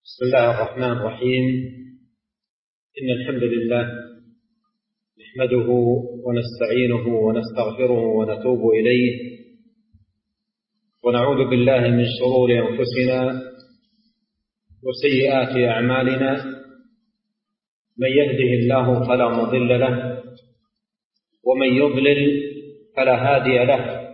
بسم الله الرحمن الرحيم. إن الحمد لله نحمده ونستعينه ونستغفره ونتوب إليه، ونعوذ بالله من شرور أنفسنا وسيئات أعمالنا. من يهده الله فلا مضل له، ومن يضلل فلا هادي له،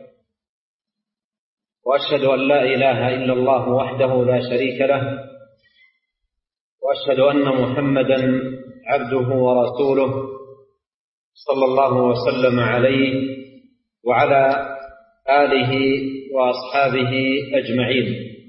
وأشهد أن لا إله إلا الله وحده لا شريك له، وأشهد أن محمدا عبده ورسوله صلى الله وسلم عليه وعلى آله وأصحابه أجمعين.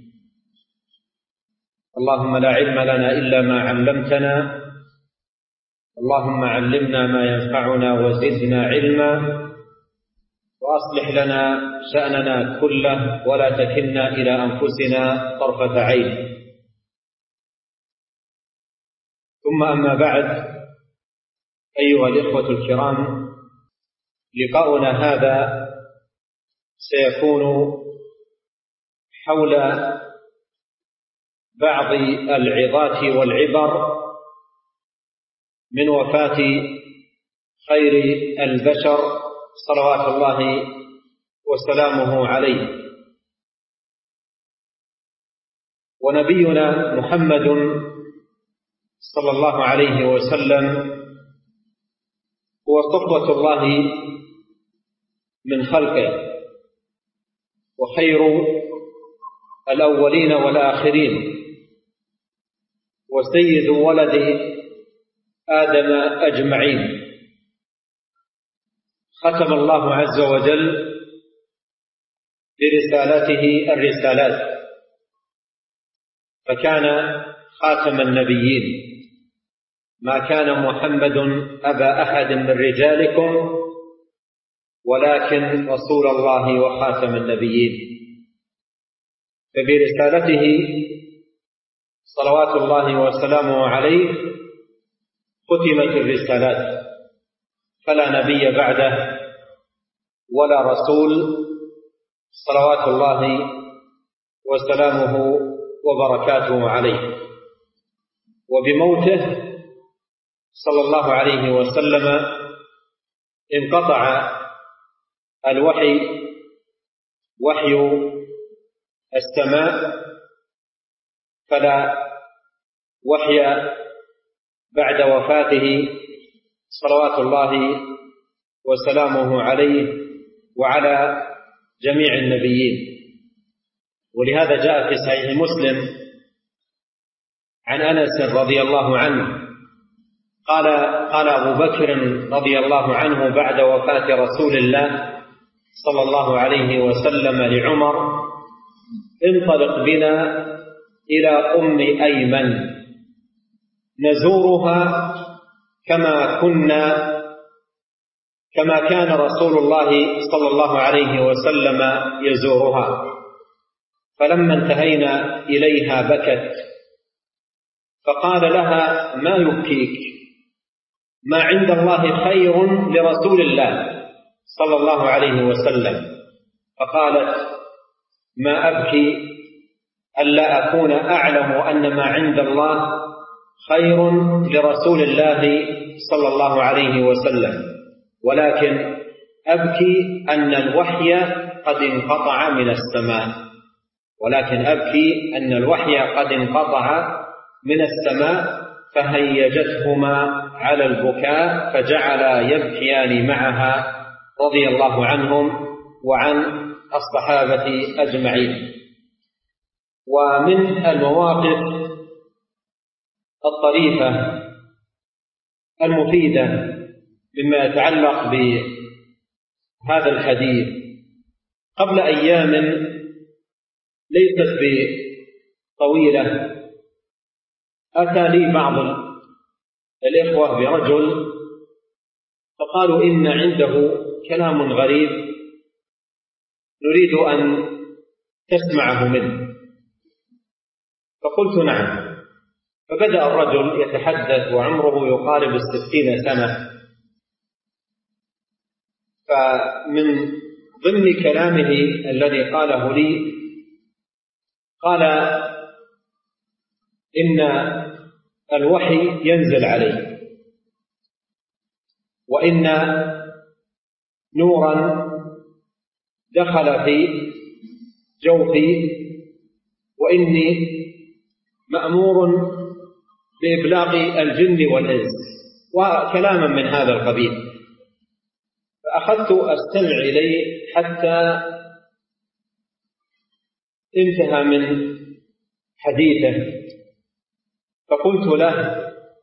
اللهم لا علم لنا إلا ما علمتنا، اللهم علمنا ما ينفعنا وزدنا علما، وأصلح لنا شأننا كله ولا تكلنا إلى أنفسنا طرفة عين. ثم أما بعد، أيها الإخوة الكرام، لقاؤنا هذا سيكون حول بعض العظات والعبر من وفاة خير البشر صلوات الله وسلامه عليه. ونبينا محمد صلى الله عليه وسلم هو صفوة الله من خلقه، وخير الأولين والآخرين، وسيد ولد آدم أجمعين. ختم الله عز وجل برسالته الرسالات، فكان خاتم النبيين. ما كان محمد أبا أحد من رجالكم ولكن رسول الله وخاتم النبيين. فبرسالته صلوات الله وسلامه عليه ختمت الرسالات، فلا نبي بعده ولا رسول صلوات الله وسلامه وبركاته عليه. وبموته صلى الله عليه وسلم انقطع الوحي، وحي السماء، فلا وحي بعد وفاته صلوات الله وسلامه عليه وعلى جميع النبيين. ولهذا جاء في صحيح مسلم عن أنس رضي الله عنه قال أبو بكر رضي الله عنه بعد وفاة رسول الله صلى الله عليه وسلم لعمر: انطلق بنا إلى أم أيمن نزورها كما كان رسول الله صلى الله عليه وسلم يزورها. فلما انتهينا إليها بكت، فقال لها: ما يبكيك؟ ما عند الله خير لرسول الله صلى الله عليه وسلم. فقالت: ما أبكي ألا أكون أعلم أن ما عند الله خير لرسول الله صلى الله عليه وسلم، ولكن أبكي أن الوحي قد انقطع من السماء، فهيجتهما على البكاء، فجعلا يبكيان معها رضي الله عنهم وعن الصحابة أجمعين. ومن المواقف الطريفة المفيدة مما يتعلق بهذا الحديث، قبل أيام ليست بطويلة أتى لي بعض الإخوة برجل فقالوا: إن عنده كلام غريب نريد أن تسمعه منه. فقلت: نعم. فبدأ الرجل يتحدث وعمره يقارب 60 سنة. فمن ضمن كلامه الذي قاله لي قال: إن الوحي ينزل عليه، وإن نورا دخل في جوفي، وإني مأمور بإبلاغ الجن والإنس، وكلاما من هذا القبيل. فأخذت أستمع إليه حتى انتهى من حديثه، فقلت له: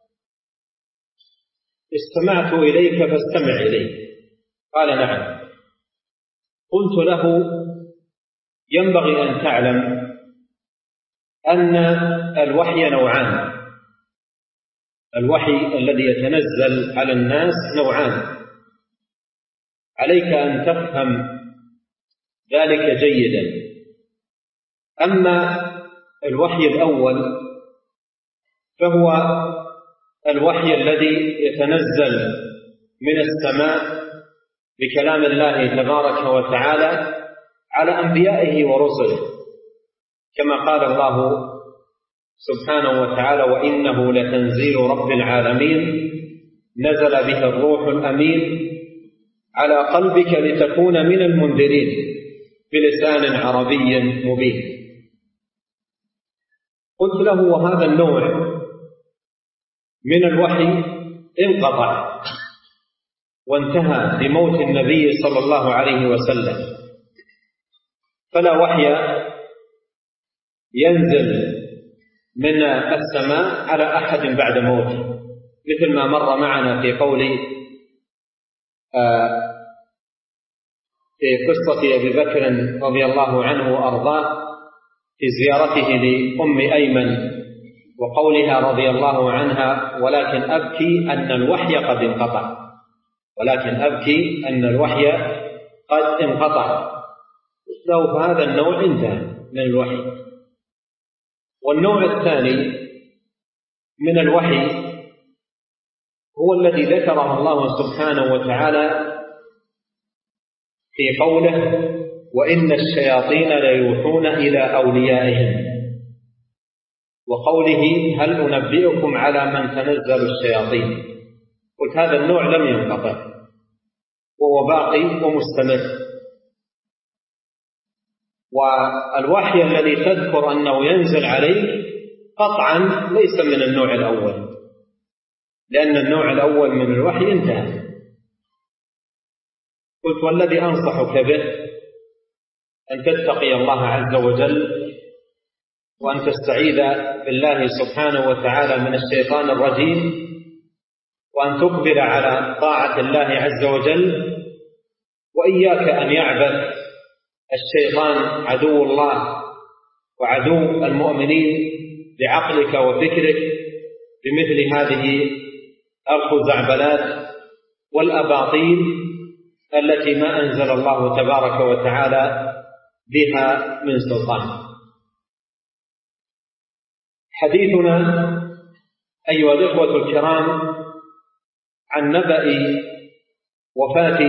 استمعت إليك فاستمع إلي. قال: نعم. قلت له: ينبغي أن تعلم أن الوحي نوعان. الوحي الذي يتنزل على الناس نوعان، عليك أن تفهم ذلك جيدا. أما الوحي الأول فهو الوحي الذي يتنزل من السماء بكلام الله تبارك وتعالى على أنبيائه ورسله، كما قال الله سبحانه وتعالى: وإنه لتنزيل رب العالمين نزل به الروح الأمين على قلبك لتكون من المنذرين بلسان عربي مبين. قلت له: وهذا النوع من الوحي انقطع وانتهى بموت النبي صلى الله عليه وسلم، فلا وحي ينزل من السماء على أحد بعد موته، مثل ما مر معنا في قول في قصة أبي بكر رضي الله عنه وأرضاه في زيارته لأم أيمن وقولها رضي الله عنها: ولكن أبكي أن الوحي قد انقطع. ولكن أبكي أن الوحي قد انقطع. لو هذا النوع انتهى من الوحي. والنوع الثاني من الوحي هو الذي ذكره الله سبحانه وتعالى في قوله: وإن الشياطين ليوحون إلى أوليائهم، وقوله: هل أنبئكم على من تنزل الشياطين. قلت: هذا النوع لم ينقطع وهو باقي ومستمر. والوحي الذي تذكر أنه ينزل عليك قطعا ليس من النوع الأول، لأن النوع الأول من الوحي انتهى. قلت: والذي أنصحك به أن تتقي الله عز وجل، وأن تستعيذ بالله سبحانه وتعالى من الشيطان الرجيم، وأن تقبل على طاعة الله عز وجل، وإياك أن يعبث الشيطان عدو الله وعدو المؤمنين بعقلك وفكرك بمثل هذه الخزعبلات والأباطيل التي ما أنزل الله تبارك وتعالى بها من سلطان. حديثنا أيها الإخوة الكرام عن نبأ وفاة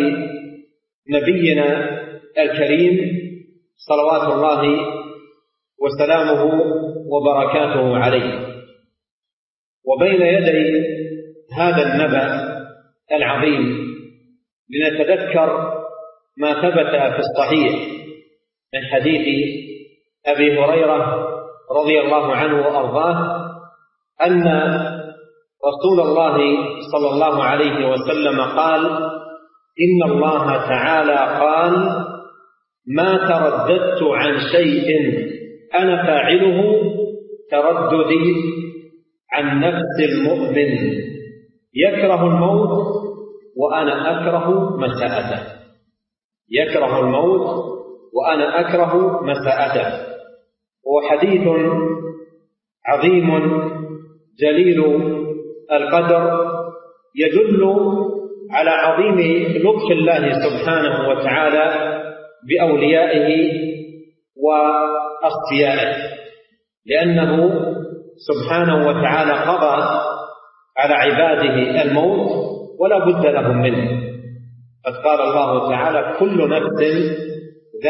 نبينا الكريم صلوات الله وسلامه وبركاته عليه. وبين يدي هذا النبأ العظيم لنتذكر ما ثبت في الصحيح من حديث أبي هريرة رضي الله عنه وأرضاه أن رسول الله صلى الله عليه وسلم قال: إن الله تعالى قال: ما ترددت عن شيء أنا فاعله ترددي عن نفس المؤمن يكره الموت وأنا أكره مساءته. يكره الموت وأنا أكره مساءته. هو حديث عظيم جليل القدر يدل على عظيم لطف الله سبحانه وتعالى بأوليائه وأصفيائه، لأنه سبحانه وتعالى قضى على عباده الموت ولا بد لهم منه. قد قال الله تعالى: كل نفس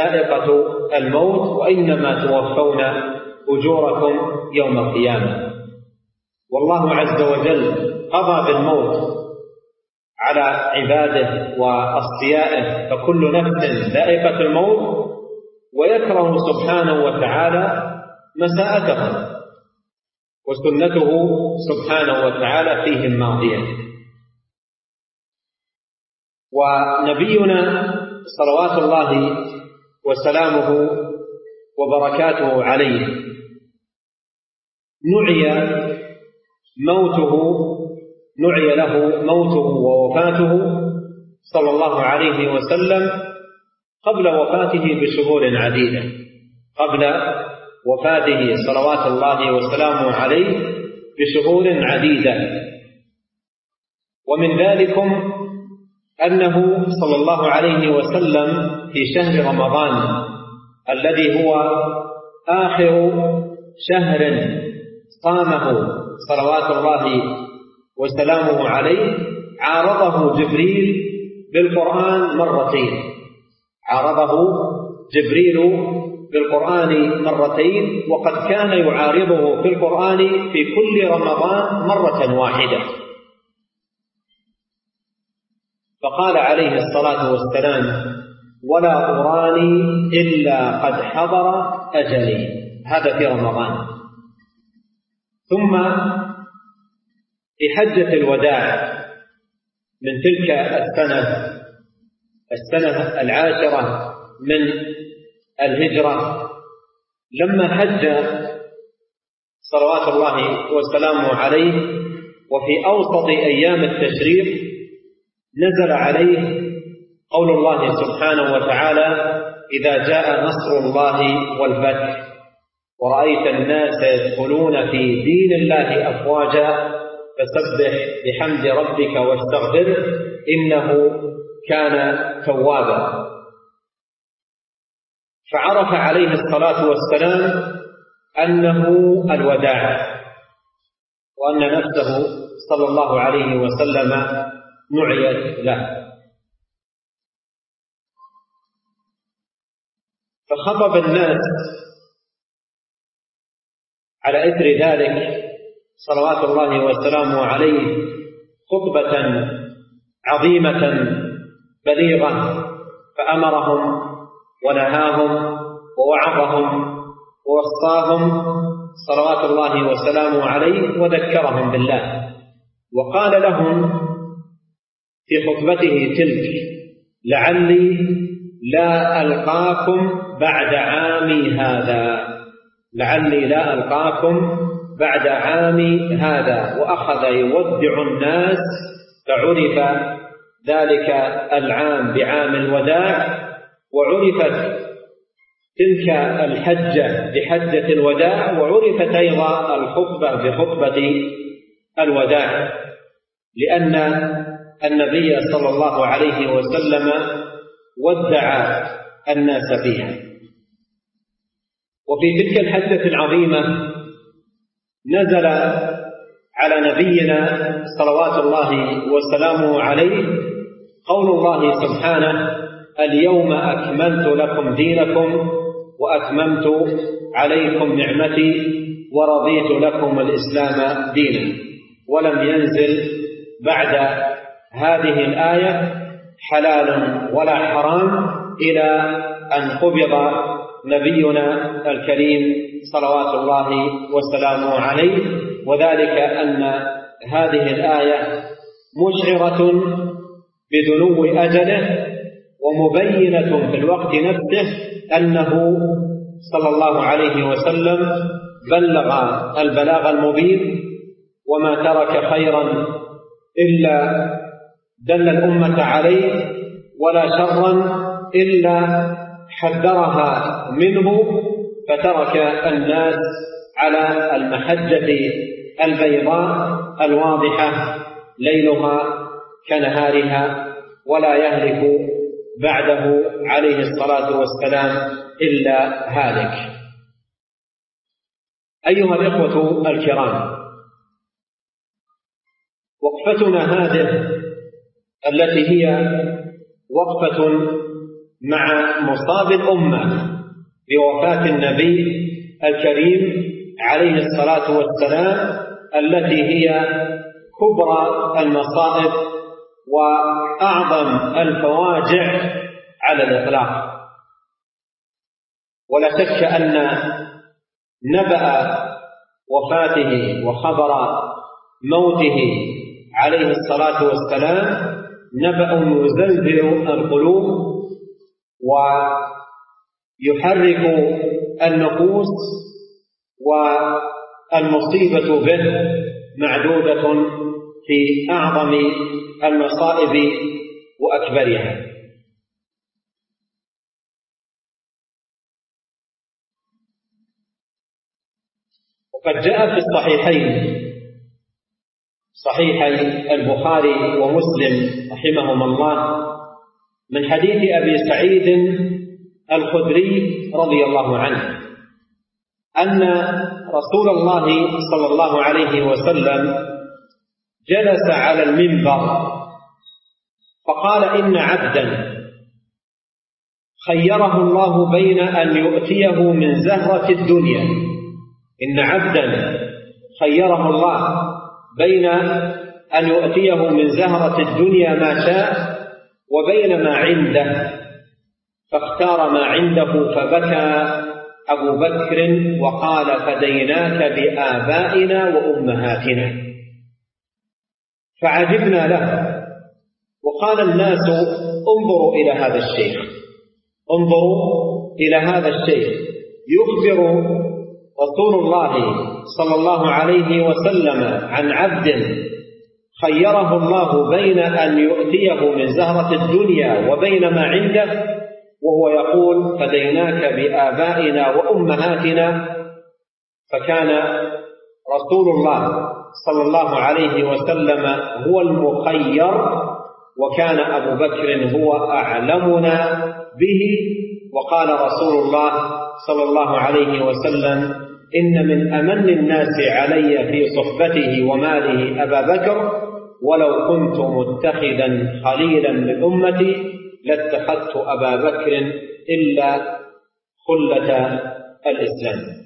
ذائقة الموت وإنما توفون أجوركم يوم القيامة. والله عز وجل قضى بالموت على عباده وأصفيائه، فكل نفس ذائقة الموت، ويكره سبحانه وتعالى مساءتهم، وسنته سبحانه وتعالى فيهم ماضية. ونبينا صلوات الله وسلامه وبركاته عليه نعي له موته ووفاته صلى الله عليه وسلم قبل وفاته بشهور عديدة، قبل وفاته صلوات الله وسلامه عليه بشهور عديدة. ومن ذلكم أنه صلى الله عليه وسلم في شهر رمضان الذي هو آخر شهر صامه صلوات الله وسلامه عليه عارضه جبريل بالقرآن مرتين، وقد كان يعارضه في القرآن في كل رمضان مرة واحدة. فقال عليه الصلاة والسلام: ولا أراني إلا قد حضر أجلي، هذا في رمضان. ثم في حجة الوداع من تلك السنة 10 من الهجرة، لما حج صلوات الله وسلامه عليه وفي أوسط أيام التشريق نزل عليه قول الله سبحانه وتعالى: إذا جاء نصر الله والفتح ورأيت الناس يدخلون في دين الله أفواجا فسبح بحمد ربك واستغفره إنه كان توابا. فعرف عليه الصلاة والسلام أنه الوداع، وأن نفسه صلى الله عليه وسلم نعيت له، فخطب الناس على إثر ذلك صلوات الله وسلامه عليه خطبة عظيمة بليغة، فأمرهم ونهاهم ووعظهم ووصاهم صلوات الله وسلامه عليه وذكرهم بالله، وقال لهم في خطبته تلك: لعلي لا ألقاكم بعد عامي هذا، وأخذ يودع الناس، فعرف ذلك العام بعام الوداع، وعرفت تلك الحجة بحجة الوداع، وعرفت أيضا الخطبة بخطبة الوداع، لأن النبي صلى الله عليه وسلم ودع الناس فيها. وفي تلك الحجة العظيمة نزل على نبينا صلوات الله وسلامه عليه قول الله سبحانه: اليوم أكملت لكم دينكم وأتممت عليكم نعمتي ورضيت لكم الإسلام دينا. ولم ينزل بعد هذه الآية حلال ولا حرام إلى أن قبض نبينا الكريم صلوات الله وسلامه عليه، وذلك أن هذه الآية مشعرة بدنو أجله ومبينة في الوقت نفسه أنه صلى الله عليه وسلم بلغ البلاغ المبين، وما ترك خيرا إلا دل الأمة عليه، ولا شرا إلا حذرها منه، فترك الناس على المحجة البيضاء الواضحة ليلها كنهارها، ولا يهلك بعده عليه الصلاة والسلام إلا هالك. أيها الإخوة الكرام، وقفتنا هذه التي هي وقفة مع مصاب الأمة بوفاة النبي الكريم عليه الصلاة والسلام التي هي كبرى المصائب وأعظم الفواجع على الإطلاق. ولا شك أن نبأ وفاته وخبر موته عليه الصلاة والسلام نبأ يزلزل القلوب ويحرك النفوس، والمصيبة به معدودة في أعظم المصائب وأكبرها. وقد جاء في الصحيحين، صحيحي البخاري ومسلم رحمهما الله، من حديث أبي سعيد الخدري رضي الله عنه أن رسول الله صلى الله عليه وسلم جلس على المنبر فقال: إن عبدا خيره الله بين أن يؤتيه من زهرة الدنيا، إن عبدا خيره الله بين أن يؤتيه من زهرة الدنيا ما شاء وبين ما عنده، فاختار ما عنده فبكى أبو بكر وقال: فديناك بآبائنا وأمهاتنا. فعجبنا له، وقال الناس: انظروا إلى هذا الشيخ، انظروا إلى هذا الشيخ يخبر رسول الله صلى الله عليه وسلم عن عبد خيره الله بين أن يؤتيه من زهرة الدنيا وبين ما عنده، وهو يقول: فديناك بآبائنا وأمهاتنا. فكان رسول الله صلى الله عليه وسلم هو المخير، وكان أبو بكر هو أعلمنا به. وقال رسول الله صلى الله عليه وسلم: إن من أمن الناس علي في صحبته وماله أبا بكر، ولو كنت متخذا خليلا من أمتي لاتخذت أبا بكر إلا خلة الإسلام.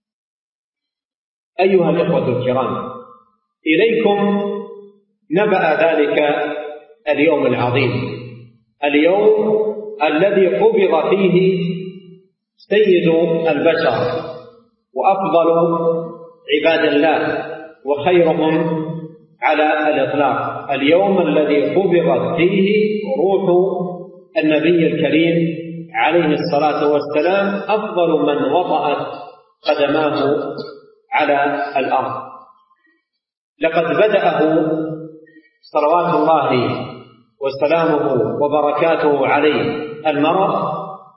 أيها الإخوة الكرام، إليكم نبأ ذلك اليوم العظيم، اليوم الذي قبض فيه سيد البشر وأفضل عباد الله وخيرهم على الإطلاق، اليوم الذي قبضت فيه روح النبي الكريم عليه الصلاة والسلام، أفضل من وطأت قدماه على الأرض. لقد بدأه صلوات الله وسلامه وبركاته عليه المرض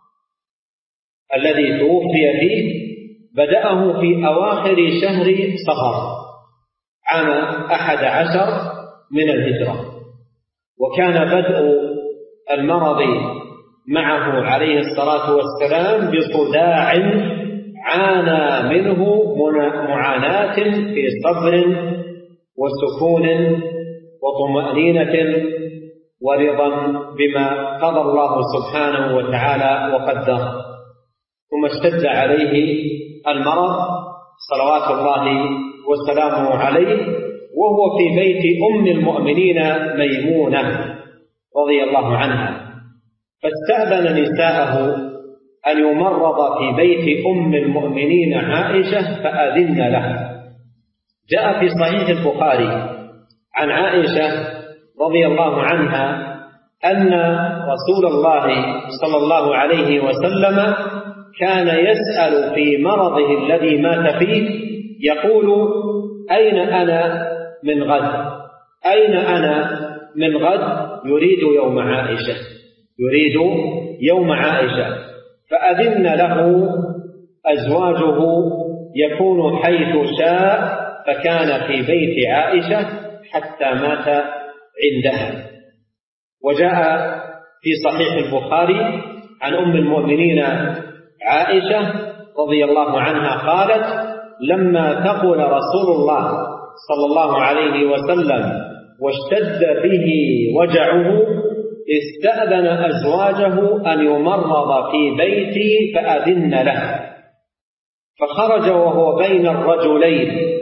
الذي توفي فيه، بدأه في أواخر شهر صفر عام 11 من الهجرة، وكان بدء المرض معه عليه الصلاة والسلام بصداع عانى منه معاناة في صبر وسكون وطمأنينة ورضا بما قضى الله سبحانه وتعالى وقدر. ثم اشتد عليه المرض صلوات الله وسلامه عليه، وهو في بيت أم المؤمنين ميمونة رضي الله عنها، فاستأذن نساءه أن يمرض في بيت أم المؤمنين عائشة فأذن له. جاء في صحيح البخاري عن عائشة رضي الله عنها أن رسول الله صلى الله عليه وسلم كان يسأل في مرضه الذي مات فيه، يقول: أين أنا من غد؟ أين أنا من غد؟ يريد يوم عائشة، يريد يوم عائشة. فأذن له أزواجه يكون حيث شاء، فكان في بيت عائشة حتى مات عندها. وجاء في صحيح البخاري عن أم المؤمنين عائشة رضي الله عنها قالت: لما ثقل رسول الله صلى الله عليه وسلم واشتد به وجعه استأذن أزواجه أن يمرض في بيتي فأذن له، فخرج وهو بين الرجلين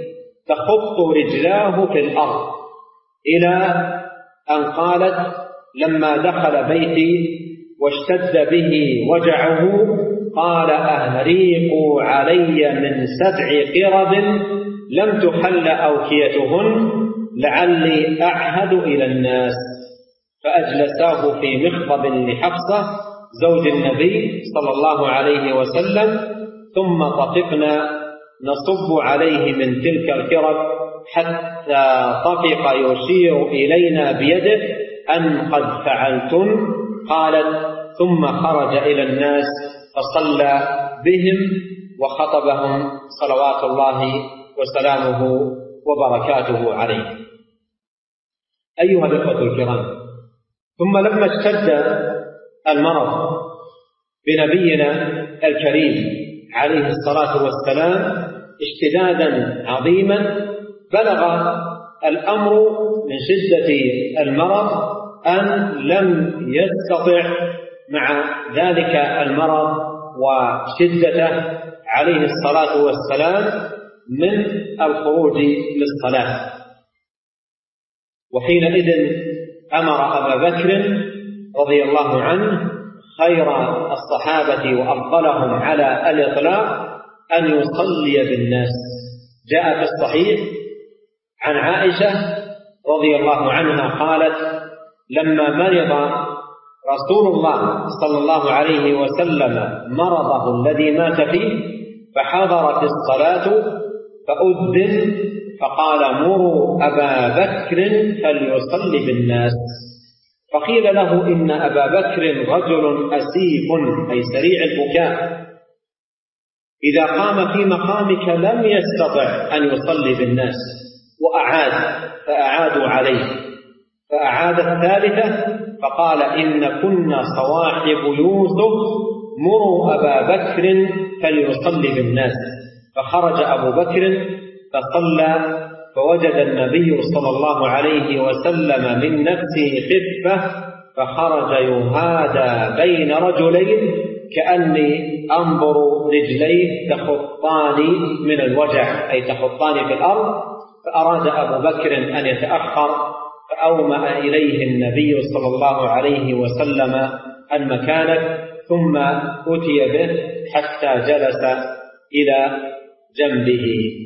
تخط رجلاه في الأرض، إلى أن قالت: لما دخل بيتي واشتد به وجعه قال: أهريقوا علي من 7 قرب لم تحل أوكيتهن لعلي أعهد إلى الناس. فأجلساه في مخضب لحفصة زوج النبي صلى الله عليه وسلم، ثم طفقنا نصب عليه من تلك القرب حتى طفق يشير إلينا بيده أن قد فعلتن. قالت: ثم خرج إلى الناس فصلى بهم وخطبهم صلوات الله وسلامه وبركاته عليه. أيها الأخوة الكرام، ثم لما اشتد المرض بنبينا الكريم عليه الصلاة والسلام اشتدادا عظيما، بلغ الأمر من شدة المرض أن لم يستطع مع ذلك المرض وشدته عليه الصلاة والسلام من الخروج للصلاة. وحينئذ أمر أبا بكر رضي الله عنه خير الصحابة وأفضلهم على الإطلاق أن يصلي بالناس. جاء في الصحيح عن عائشة رضي الله عنها قالت: لما مرض رسول الله صلى الله عليه وسلم مرضه الذي مات فيه فحضرت الصلاة فأذن فقال: مروا أبا بكر فليصلي بالناس. فقيل له: إن أبا بكر رجل أسيف، أي سريع البكاء، إذا قام في مقامك لم يستطع أن يصلي بالناس. فأعادوا عليه، فأعاد الثالثة فقال: إن كنا صواحب يوسف، مروا أبا بكر فليصلي بالناس. فخرج أبو بكر فصلى، فوجد النبي صلى الله عليه وسلم من نفسه خفة، فخرج يهادى بين رجلين كأني أنظر رجليه تخطان من الوجع، أي تخطان في الأرض. فأراد أبو بكر أن يتأخر، فأومأ إليه النبي صلى الله عليه وسلم أن مكانك، ثم أتي به حتى جلس إلى جنبه.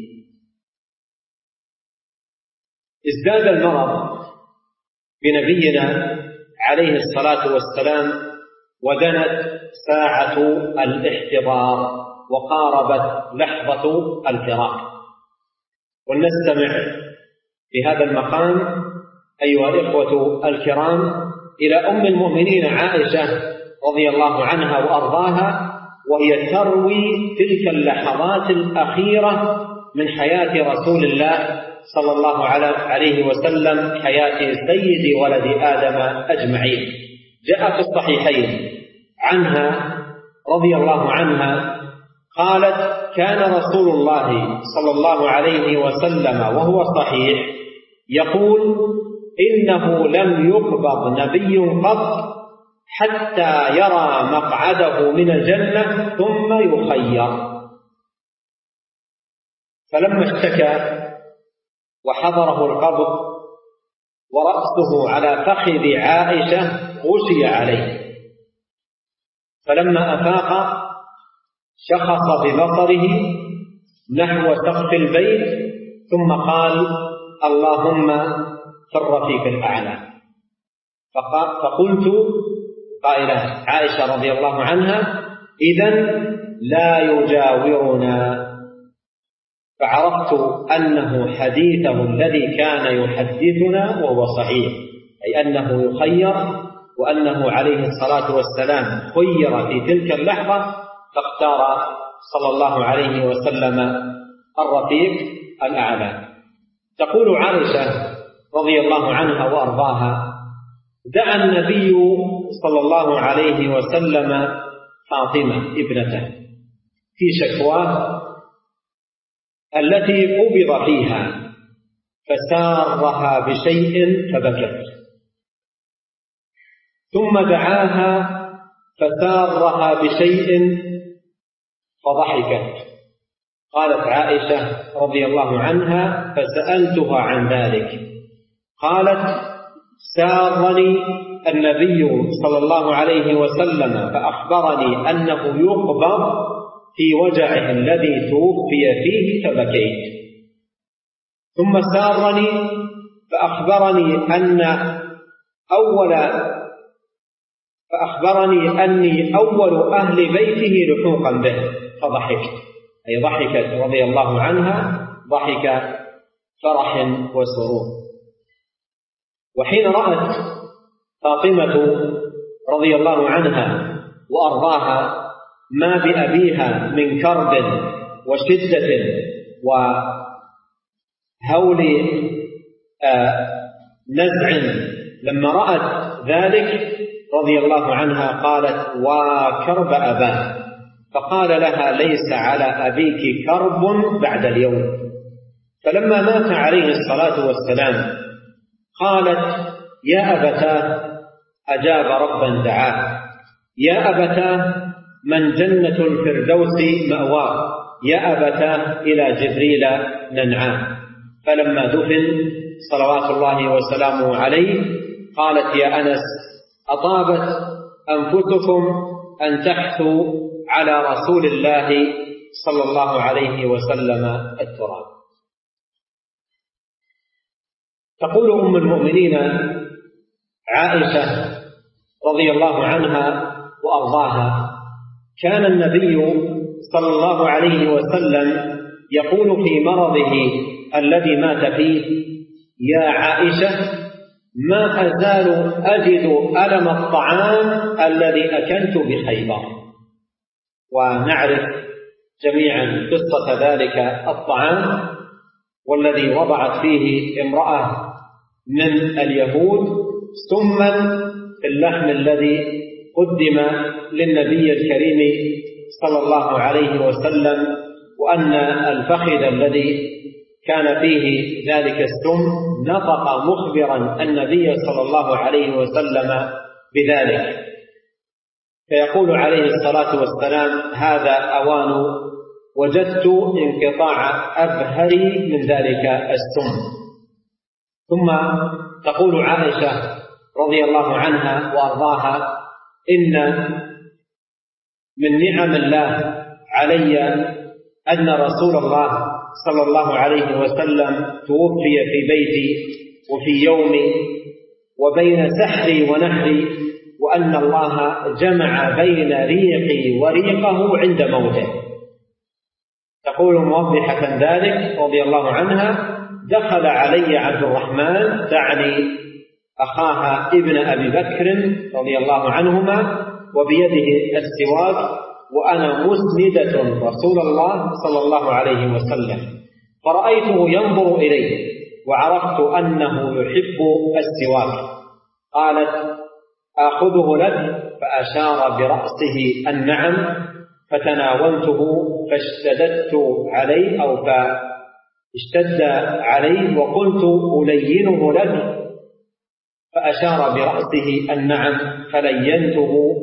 ازداد المرض بنبينا عليه الصلاة والسلام، ودنت ساعة الاحتضار وقاربت لحظة الفراق. ولنستمع في هذا المقام أيها الإخوة الكرام إلى أم المؤمنين عائشة رضي الله عنها وأرضاها، وهي تروي تلك اللحظات الأخيرة من حياة رسول الله صلى الله عليه وسلم، حياة سيد ولد آدم أجمعين. جاء في الصحيحين عنها رضي الله عنها قالت: كان رسول الله صلى الله عليه وسلم وهو صحيح يقول: إنه لم يقبض نبي قط حتى يرى مقعده من الجنة ثم يخير. فلما اشتكى وحضره القبض ورأسه على فخذ عائشة غشي عليه، فلما أفاق شخص ببصره نحو سقف البيت ثم قال: اللهم في الرفيق الأعلى. فقلت قائلة عائشة رضي الله عنها: إذن لا يجاورنا. فعرفت أنه حديثه الذي كان يحدثنا وهو صحيح، أي أنه يخير، وأنه عليه الصلاة والسلام خير في تلك اللحظة، فاختار صلى الله عليه وسلم الرفيق الأعلى. تقول عائشة رضي الله عنها وأرضاها: دعا النبي صلى الله عليه وسلم فاطمة ابنته في شكواه التي قبض فيها، فسارها بشيء فبكت، ثم دعاها فسارها بشيء فضحكت، قالت عائشة رضي الله عنها: فسألتها عن ذلك، قالت: سارني النبي صلى الله عليه وسلم فأخبرني أنه يقبض في وجعه الذي توفي فيه فبكيت، ثم سارني فأخبرني أني أول أهل بيته لحوقا به فضحكت، أي ضحكت رضي الله عنها ضحك فرح وسرور. وحين رأت فاطمة رضي الله عنها وأرضاها ما بأبيها من كرب وشدة وهول نزع، لما رأت ذلك رضي الله عنها قالت: وكرب أباه. فقال لها: ليس على أبيك كرب بعد اليوم. فلما مات عليه الصلاة والسلام قالت: يا أبتاه، أجاب ربا دعاه، يا أبتاه من جنة الفردوس مأواه، يا أبتاه إلى جبريل ننعاه. فلما دفن صلوات الله وسلامه عليه قالت: يا أنس، أطابت أنفسكم أن تحثوا على رسول الله صلى الله عليه وسلم التراب. تقول أم المؤمنين عائشة رضي الله عنها وأرضاها: كان النبي صلى الله عليه وسلم يقول في مرضه الذي مات فيه: يا عائشة، ما أزال أجد ألم الطعام الذي أكلت بخيبر. ونعرف جميعا قصة ذلك الطعام، والذي وضعت فيه امرأة من اليهود سما في اللحم الذي قدم للنبي الكريم صلى الله عليه وسلم، وأن الفخذ الذي كان فيه ذلك السم نطق مخبرا النبي صلى الله عليه وسلم بذلك، فيقول عليه الصلاة والسلام: هذا أوان وجدت انقطاع أبهري من ذلك السم. ثم تقول عائشة رضي الله عنها وأرضاها: إن من نعم الله علي أن رسول الله صلى الله عليه وسلم توفي في بيتي وفي يومي وبين سحري ونحري، وأن الله جمع بين ريقي وريقه عند موته. تقول موضحة ذلك رضي الله عنها: دخل علي عبد الرحمن، تعني أخاها ابن أبي بكر رضي الله عنهما، وبيده السواك، وأنا مسندة رسول الله صلى الله عليه وسلم، فرأيته ينظر إليه وعرفت أنه يحب السواك. قالت: آخذه لك؟ فأشار برأسه النعم، فتناولته فاشتددت عليه أو فاشتد عليه وقلت: ألينه لك؟ فأشار برأسه النعم فلينته،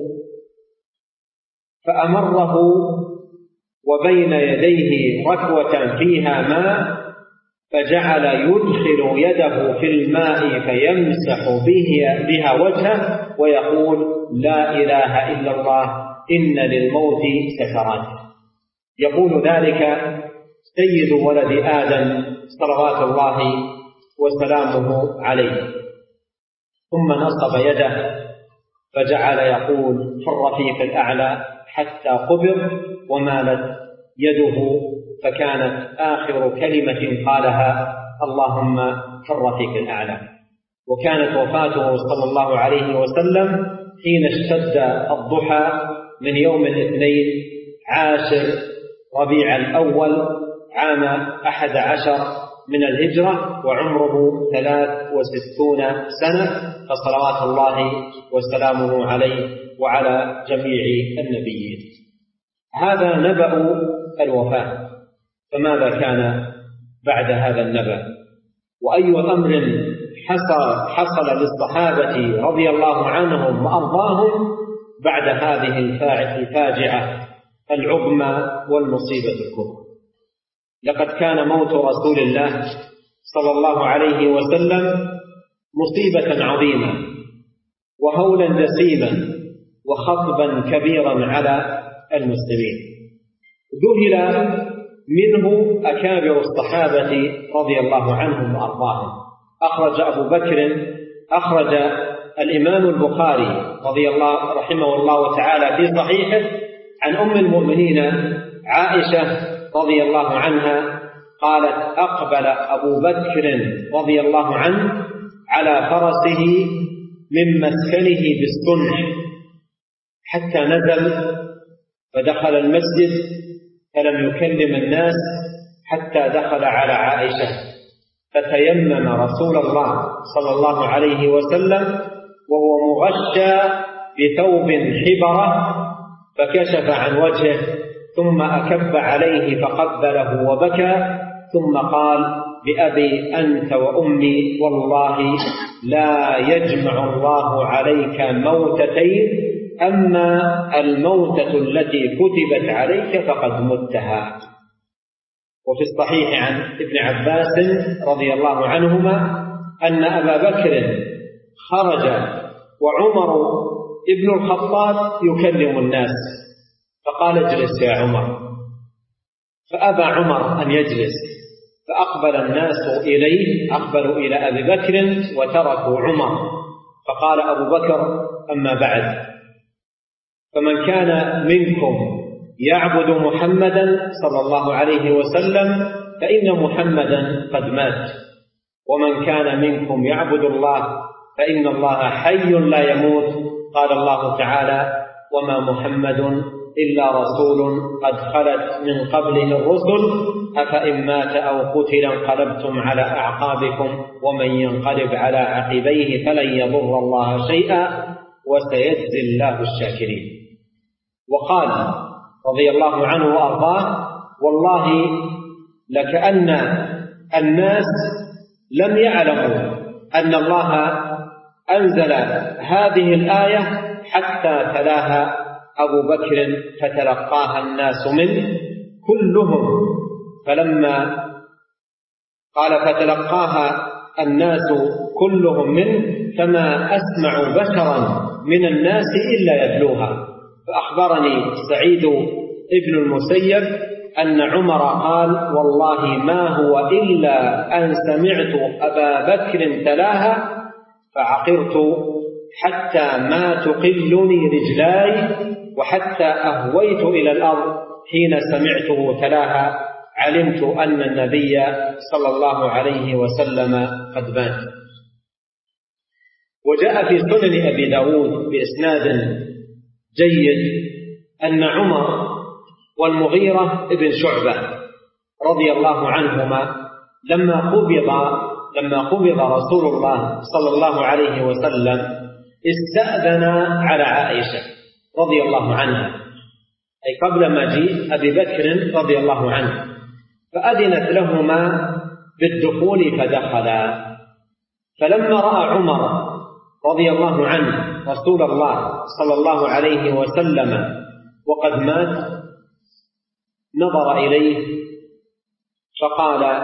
فأمره وبين يديه ركوة فيها ماء، فجعل يدخل يده في الماء فيمسح بها وجهه ويقول: لا إله إلا الله، إن للموت سكرات. يقول ذلك سيد ولد آدم صلوات الله وسلامه عليه. ثم نصب يده فجعل يقول في الرفيق الأعلى حتى قبض، ومالت يده فكانت آخر كلمة قالها: اللهم في الرفيق الأعلى. وكانت وفاته صلى الله عليه وسلم حين اشتد الضحى من يوم الاثنين 10 ربيع الأول عام 11 من الهجرة، وعمره 63 سنة، فصلوات الله وسلامه عليه وعلى جميع النبيين. هذا نبأ الوفاة، فماذا كان بعد هذا النبأ؟ وأي أمر حصل للصحابة رضي الله عنهم وأرضاهم بعد هذه الفاجعة العظمى والمصيبة الكبرى؟ لقد كان موت رسول الله صلى الله عليه وسلم مصيبة عظيمة وهولا جسيما وخطبا كبيرا على المسلمين. ذهل منه أكابر الصحابة رضي الله عنهم وأرضاهم. أخرج الإمام البخاري رحمه الله تعالى في صحيحه عن أم المؤمنين عائشة رضي الله عنها قالت: أقبل أبو بكر رضي الله عنه على فرسه من مسكنه بالصنع حتى نزل فدخل المسجد فلم يكلم الناس حتى دخل على عائشة، فتيمم رسول الله صلى الله عليه وسلم وهو مغشى بثوب حبرة فكشف عن وجهه ثم أكب عليه فقبله وبكى ثم قال: بأبي أنت وأمي والله لا يجمع الله عليك موتتين، أما الموتة التي كتبت عليك فقد متها. وفي الصحيح عن ابن عباس رضي الله عنهما أن أبا بكر خرج وعمر ابن الخطاب يكلم الناس فقال: اجلس يا عمر، فأبى عمر أن يجلس، فأقبل الناس إليه، أقبلوا إلى أبي بكر وتركوا عمر، فقال أبو بكر: أما بعد، فمن كان منكم يعبد محمدا صلى الله عليه وسلم فإن محمدا قد مات، ومن كان منكم يعبد الله فإن الله حي لا يموت. قال الله تعالى: وما محمد إلا رسول قد خلت من قبله الرسل أفإن مات أو قتل انقلبتم على أعقابكم ومن ينقلب على عقبيه فلن يضر الله شيئا وسيجزي الله الشاكرين. وقال رضي الله عنه وأرضاه: والله لكأن الناس لم يعلموا أن الله أنزل هذه الآية حتى تلاها أبو بكر فتلقاها الناس منه كلهم، فلما قال فتلقاها الناس كلهم منه فما أسمع بشرا من الناس إلا يتلوها. فأخبرني سعيد ابن المسيب أن عمر قال: والله ما هو إلا أن سمعت أبا بكر تلاها فعقرت حتى ما تقلني رجلاي وحتى أهويت إلى الأرض حين سمعته تلاها علمت أن النبي صلى الله عليه وسلم قد مات. وجاء في سنن أبي داود بإسناد جيد أن عمر والمغيرة ابن شعبة رضي الله عنهما لما قبض رسول الله صلى الله عليه وسلم استأذن على عائشة رضي الله عنها، أي قبل مجيء أبي بكر رضي الله عنه، فأذنت لهما بالدخول فدخلا. فلما رأى عمر رضي الله عنه رسول الله صلى الله عليه وسلم وقد مات نظر إليه فقال: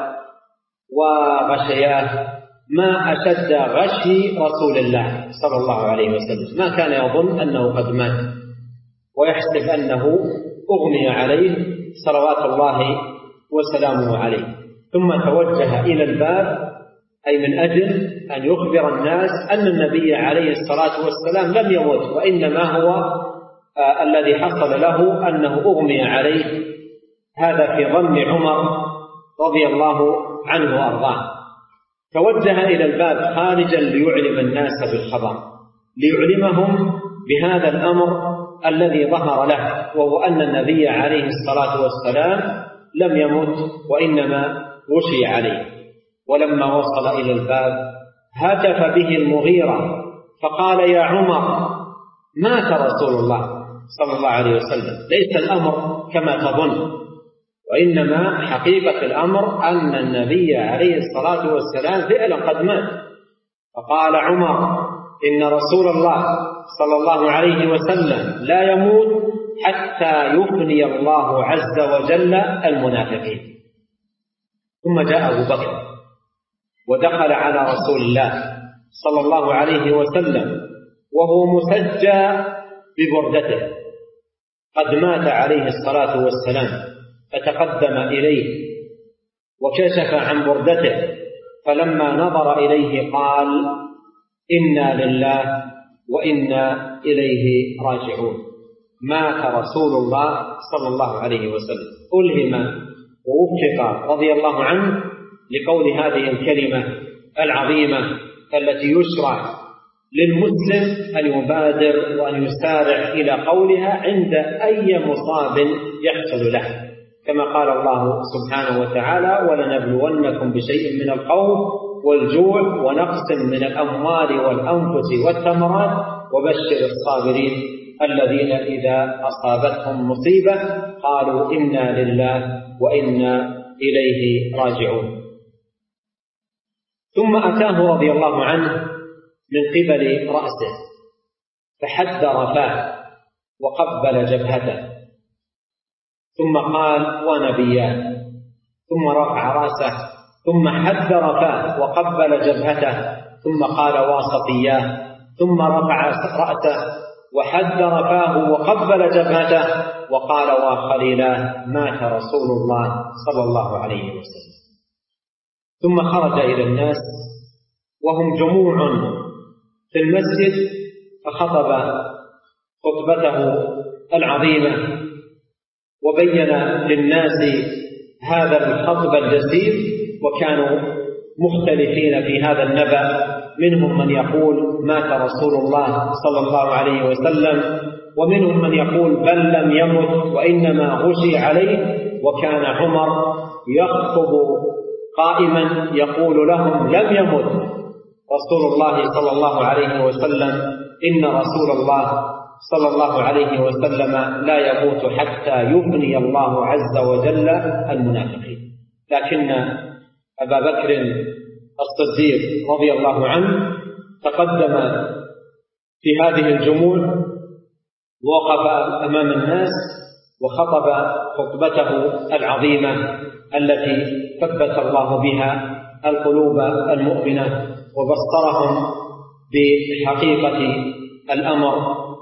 وغشياه ما أشد غشي رسول الله صلى الله عليه وسلم، ما كان يظن أنه قد مات ويحسب أنه أغمي عليه صلوات الله وسلامه عليه. ثم توجه إلى الباب، أي من أجل أن يخبر الناس أن النبي عليه الصلاة والسلام لم يمت، وإنما هو الذي حصل له أنه أغمي عليه. هذا في ظن عمر رضي الله عنه وأرضاه. توجه إلى الباب خارجا ليعلم الناس بالخبر، ليعلمهم بهذا الأمر الذي ظهر له، وهو أن النبي عليه الصلاة والسلام لم يمت وإنما غشي عليه. ولما وصل إلى الباب هتف به المغيرة فقال: يا عمر، مات رسول الله صلى الله عليه وسلم، ليس الأمر كما تظن، وإنما حقيقة الأمر أن النبي عليه الصلاة والسلام فعلا قد مات. فقال عمر: إن رسول الله صلى الله عليه وسلم لا يموت حتى يفني الله عز وجل المنافقين. ثم جاء أبو بكر ودخل على رسول الله صلى الله عليه وسلم وهو مسجى ببردته، قد مات عليه الصلاة والسلام، فتقدم إليه وكشف عن بردته، فلما نظر إليه قال: إنا لله وإنا إليه راجعون. مات رسول الله صلى الله عليه وسلم، ألهم ووفق رضي الله عنه لقول هذه الكلمة العظيمة التي يشرع للمسلم أن يبادر وأن يسارع إلى قولها عند أي مصاب يحصل له، كما قال الله سبحانه وتعالى: ولنبلونكم بشيء من الخوف والجوع ونقص من الأموال والأنفس والثمرات وبشر الصابرين الذين إذا أصابتهم مصيبة قالوا إنا لله وإنا إليه راجعون. ثم أتاه رضي الله عنه من قبل رأسه فحد رفاه وقبل جبهته، ثم قال: ونبيان، ثم رفع رأسه ثم حد رفاه وقبل جبهته، ثم قال: وصفياه، ثم رفع رأسه وحد رفاه وقبل جبهته وقال: وخليلاه، مات رسول الله صلى الله عليه وسلم. ثم خرج إلى الناس وهم جموع في المسجد فخطب خطبته العظيمة وبين للناس هذا الخطب الجسيم، وكانوا مختلفين في هذا النبأ، منهم من يقول مات رسول الله صلى الله عليه وسلم، ومنهم من يقول بل لم يمت وإنما غشي عليه، وكان عمر يخطب قائما يقول لهم: لم يمت رسول الله صلى الله عليه وسلم، إن رسول الله صلى الله عليه وسلم لا يموت حتى يفني الله عز وجل المنافقين. لكن أبا بكر الصديق رضي الله عنه تقدم في هذه الجموع ووقف أمام الناس وخطب خطبته العظيمة التي ثبت الله بها القلوب المؤمنة وبصرهم بحقيقة الأمر،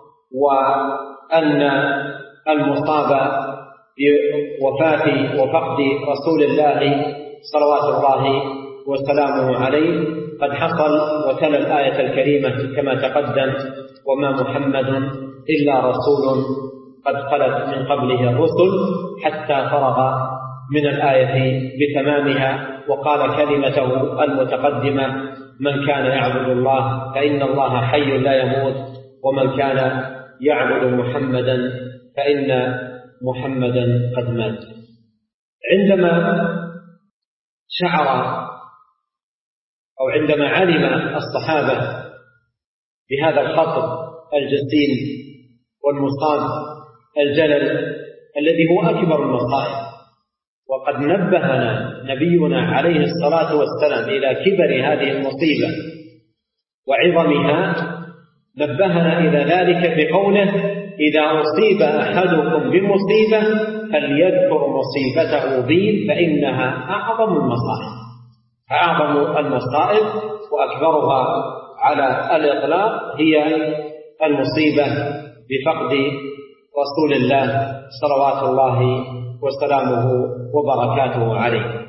وأن المصاب بوفاة وفقد رسول الله صلوات الله وسلامه عليه قد حصل، وتلا الآية الكريمة كما تقدم: وما محمد إلا رسول قد خلت من قبله الرسل، حتى فرغ من الآية بتمامها وقال كلمته المتقدمة: من كان يعبد الله فإن الله حي لا يموت، ومن كان يعبد محمدا فإن محمدا قد مات. عندما شعر أو عندما علم الصحابة بهذا الخطب الجسيم والمصاب الجلل الذي هو أكبر المصائب، وقد نبهنا نبينا عليه الصلاة والسلام إلى كبر هذه المصيبة وعظمها، نبهنا إلى ذلك بقوله: إذا أصيب أحدكم بمصيبة فليذكر مصيبته بي فإنها أعظم المصائب وأكبرها على الإطلاق هي المصيبة بفقد رسول الله صلوات الله وسلامه وبركاته عليه.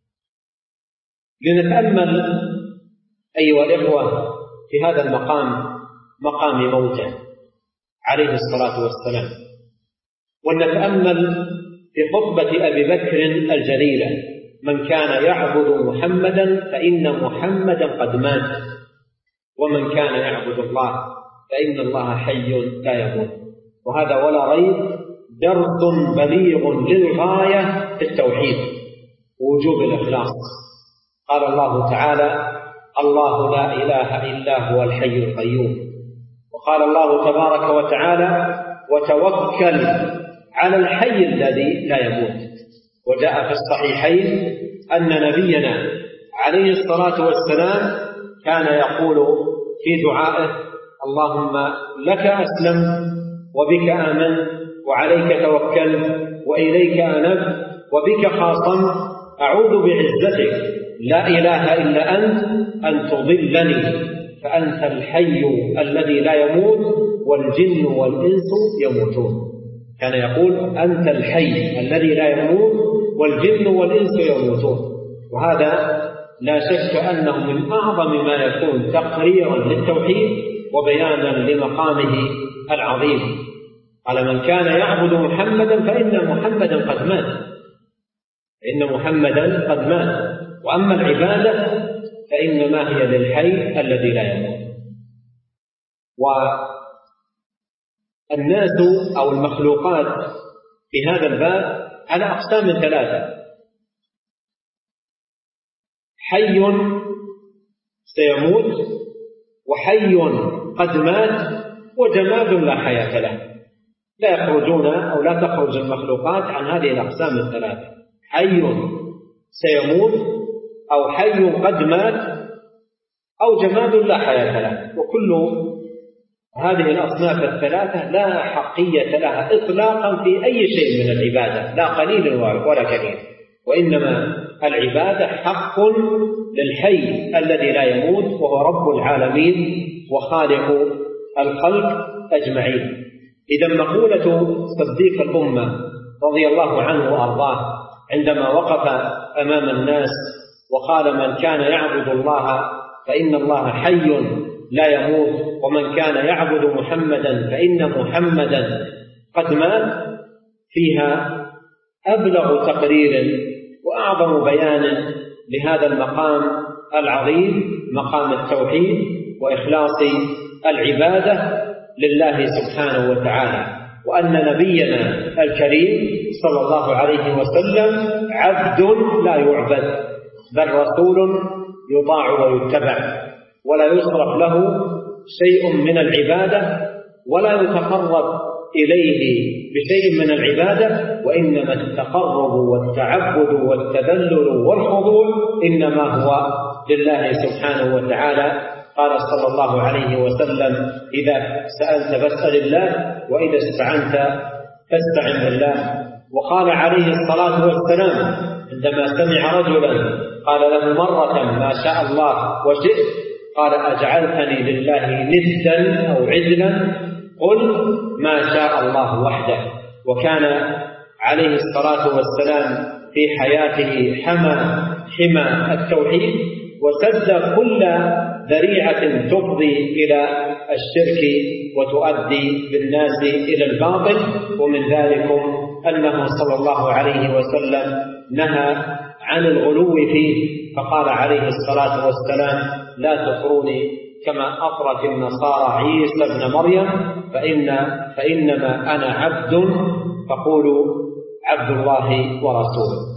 لنتأمل أيها الإخوة في هذا المقام، مقام موته عليه الصلاة والسلام، ونتأمل في خطبة أبي بكر الجليلة: من كان يعبد محمدا فإن محمدا قد مات، ومن كان يعبد الله فإن الله حي لا يموت. وهذا ولا ريب درس بليغ للغاية في التوحيد ووجوب الإخلاص. قال الله تعالى: الله لا إله إلا هو الحي القيوم. وقال الله تبارك وتعالى: وتوكل على الحي الذي لا يموت. وجاء في الصحيحين أن نبينا عليه الصلاة والسلام كان يقول في دعائه: اللهم لك أسلمت وبك آمنت وعليك توكلت وإليك أنبت وبك خاصمت أعوذ بعزتك لا إله إلا أنت أن تضلني فأنت الحي الذي لا يموت والجن والإنس يموتون. كان يقول أنت الحي الذي لا يموت والجن والإنس يموتون، وهذا لا شك أنه من أعظم ما يكون تقريرا للتوحيد وبيانا لمقامه العظيم. قال من كان يعبد محمدا فإن محمدا قد مات، فإن محمدا قد مات، وأما العبادة فإنما هي للحي الذي لا يموت. والناس أو المخلوقات في هذا الباب على أقسام ثلاثة: حي سيموت، وحي قد مات، وجماد لا حياة له. لا يخرجون أو لا تخرج المخلوقات عن هذه الأقسام الثلاثة: حي سيموت، أو حي قد مات، أو جماد لا حياة له. وكل هذه الأصناف الثلاثة لا حقية لها إطلاقا في أي شيء من العبادة، لا قليل ولا كثير، وإنما العبادة حق للحي الذي لا يموت وهو رب العالمين وخالق الخلق أجمعين. إذا مقولة صديق الأمة رضي الله عنه وأرضاه عندما وقف أمام الناس وقال من كان يعبد الله فإن الله حي لا يموت، ومن كان يعبد محمدا فإن محمدا قد مات، فيها أبلغ تقرير وأعظم بيان لهذا المقام العظيم، مقام التوحيد وإخلاص العبادة لله سبحانه وتعالى، وأن نبينا الكريم صلى الله عليه وسلم عبد لا يعبد، بل رسول يطاع ويتبع، ولا يصرف له شيء من العبادة، ولا يتقرب إليه بشيء من العبادة، وإنما التقرب والتعبد والتذلل والخضوع إنما هو لله سبحانه وتعالى. قال صلى الله عليه وسلم: إذا سألت فاسأل الله، وإذا استعنت فاستعن بالله. وقال عليه الصلاة والسلام عندما سمع رجلا قال له مرة: ما شاء الله وشئت، قال: أجعلتني لله ندا أو عدلا؟ قل: ما شاء الله وحده. وكان عليه الصلاة والسلام في حياته حمى التوحيد، وسد كل ذريعة تفضي إلى الشرك وتؤدي بالناس إلى الباطل، ومن ذلك أنه صلى الله عليه وسلم نهى عن الغلو فيه، فقال عليه الصلاة والسلام: لا تطروني كما أطرت النصارى عيسى ابن مريم، فإنما أنا عبد، فقولوا عبد الله ورسوله.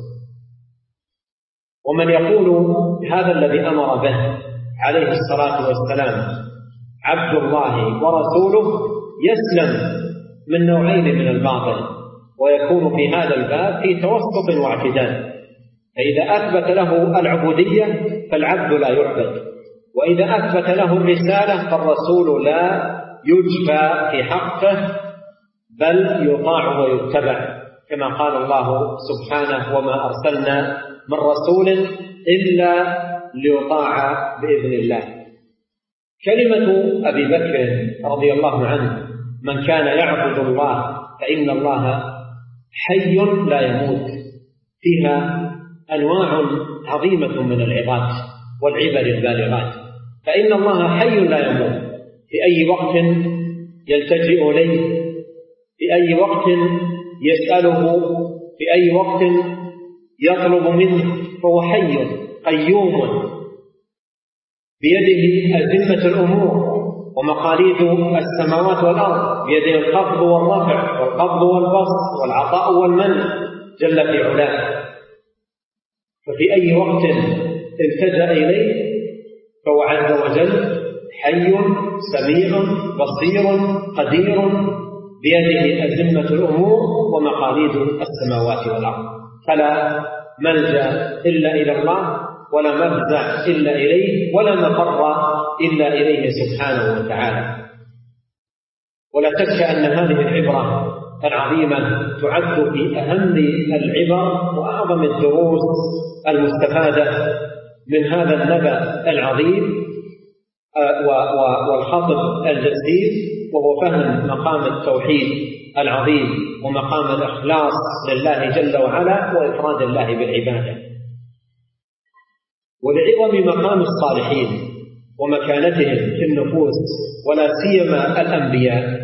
ومن يقول هذا الذي أمر به عليه الصلاة والسلام عبد الله ورسوله يسلم من نوعين من الباطل، ويكون في هذا الباب في توسط واعتدال. فإذا أثبت له العبودية فالعبد لا يعبد، وإذا أثبت له الرسالة فالرسول لا يجفى في حقه بل يطاع ويتبع، كما قال الله سبحانه: وما أرسلنا من رسول إلا ليطاع بإذن الله. كلمة أبي بكر رضي الله عنه: من كان يعبد الله فإن الله حي لا يموت، فيها أنواع عظيمة من العظات والعبر البالغات. فإن الله حي لا يموت، في أي وقت يلتجئ إليه، في أي وقت يسأله، في أي وقت يطلب منه، فهو حي قيوم بيده أزمة الأمور ومقاليد السماوات والأرض، بيده الخفض والرفع والقبض والبسط والعطاء والمنع جل في علاه. ففي أي وقت التجأ إليه فهو عز وجل حي سميع بصير قدير، بيده أزمة الأمور ومقاليد السماوات والأرض، فلا ملجأ إلا إلى الله، ولا مفزع إلا إليه، ولا مفر إلا إليه سبحانه وتعالى. ولا شك أن هذه العبرة العظيمة تعد في أهم العبر وأعظم الدروس المستفادة من هذا النبأ العظيم والخطب الجسيم، وهو فهم مقام التوحيد العظيم ومقام الإخلاص لله جل وعلا وإفراد الله بالعبادة، ولعظم مقام الصالحين ومكانتهم في النفوس ولا سيما الأنبياء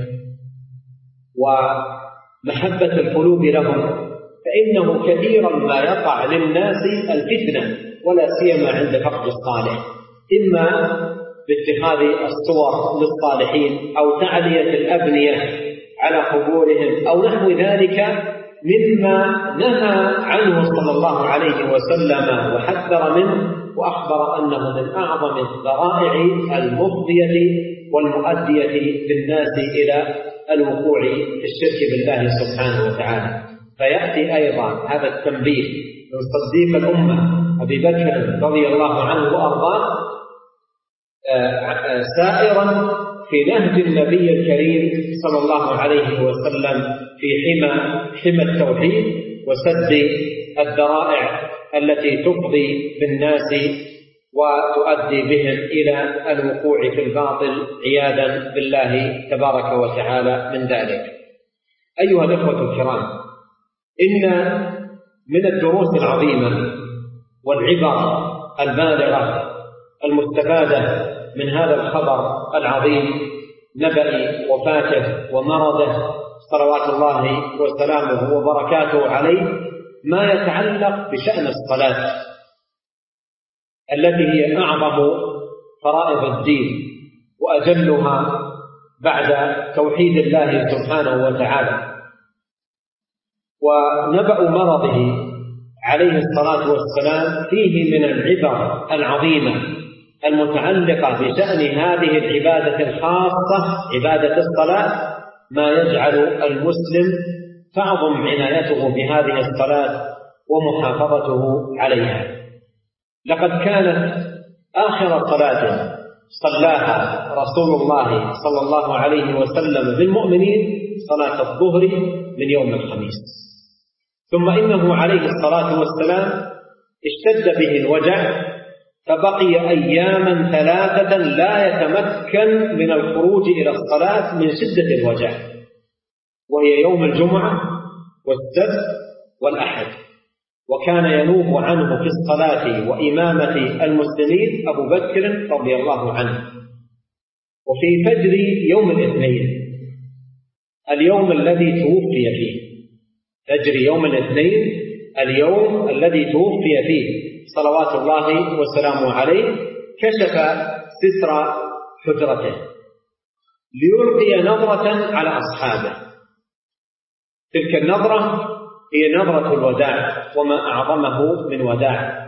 ومحبة القلوب لهم، فإنه كثيرا ما يقع للناس الفتنة ولا سيما عند فقد الصالح، إما باتخاذ الصور للصالحين أو تعلية الأبنية على قبورهم أو نحو ذلك مما نهى عنه صلى الله عليه وسلم وحذر منه، وأخبر أنه من أعظم الذرائع المفضية والمؤدية بالناس إلى الوقوع في الشرك بالله سبحانه وتعالى. فيأتي أيضا هذا التنبيه من صديق الأمة أبي بكر رضي الله عنه وأرضاه سائرا في نهج النبي الكريم صلى الله عليه وسلم في حمى التوحيد وسد الذرائع التي تفضي بالناس وتؤدي بهم إلى الوقوع في الباطل عياذا بالله تبارك وتعالى من ذلك. أيها الإخوة الكرام، إن من الدروس العظيمة والعبر البالغة المستفادة من هذا الخبر العظيم نبأ وفاته ومرضه صلوات الله وسلامه وبركاته عليه ما يتعلق بشأن الصلاة التي هي أعظم فرائض الدين وأجلها بعد توحيد الله سبحانه وتعالى. ونبأ مرضه عليه الصلاة والسلام فيه من العبر العظيمة المتعلقة بشأن هذه العبادة الخاصة عبادة الصلاة ما يجعل المسلم تعظم عنايته بهذه الصلاة ومحافظته عليها. لقد كانت آخر صلاة صلاها رسول الله صلى الله عليه وسلم بالمؤمنين صلاة الظهر من يوم الخميس، ثم إنه عليه الصلاة والسلام اشتد به الوجع فبقي أياما 3 لا يتمكن من الخروج إلى الصلاة من شدة الوجع، وهي يوم الجمعة والسبت والأحد، وكان ينوب عنه في الصلاة وإمامة المسلمين أبو بكر رضي الله عنه. وفي فجر يوم الاثنين اليوم الذي توفي فيه، فجر يوم الاثنين اليوم الذي توفي فيه صلوات الله وسلامه عليه، كشف ستر حجرته ليلقي نظرة على أصحابه. تلك النظرة هي نظرة الوداع، وما أعظمه من وداع.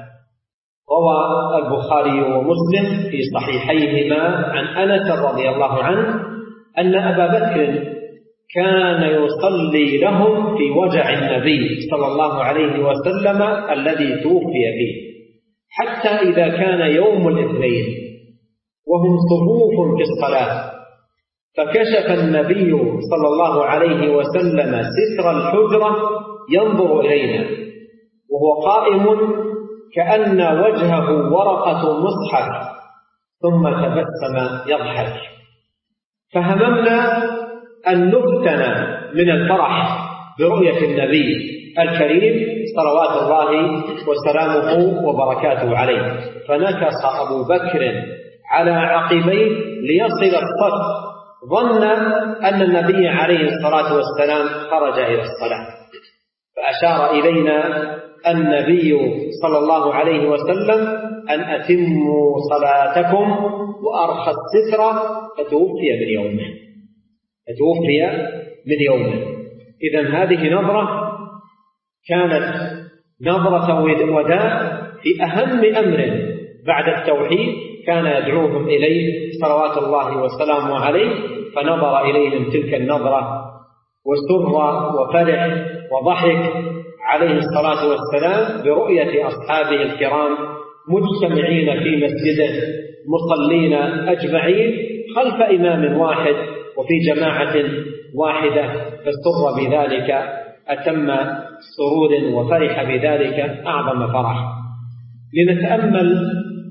روى البخاري ومسلم في صحيحيهما عن أنس رضي الله عنه أن أبا بكر كان يصلي لهم في وجع النبي صلى الله عليه وسلم الذي توفي فيه، حتى إذا كان يوم الاثنين وهم صفوف في الصلاة فكشف النبي صلى الله عليه وسلم ستر الحجرة ينظر إلينا وهو قائم كأن وجهه ورقة مصحف، ثم تبسم يضحك، فهممنا أن نفتن من الفرح برؤية النبي الكريم صلوات الله وسلامه وبركاته عليه، فنكص أبو بكر على عقبيه ليصل الصف، ظن أن النبي عليه الصلاة والسلام خرج إلى الصلاة، فأشار إلينا النبي صلى الله عليه وسلم أن أتموا صلاتكم وأرخى الستر، فتوفي من يومه. إذن هذه نظرة كانت نظرة وداع في أهم أمر بعد التوحيد كان يدعوهم إليه صلوات الله وسلامه عليه، فنظر إليهم تلك النظرة وسر وفرح وضحك عليه الصلاة والسلام برؤية أصحابه الكرام مجتمعين في مسجده مصلين أجمعين خلف إمام واحد وفي جماعة واحدة فسر بذلك أتم سرور وفرح بذلك أعظم فرح. لنتأمل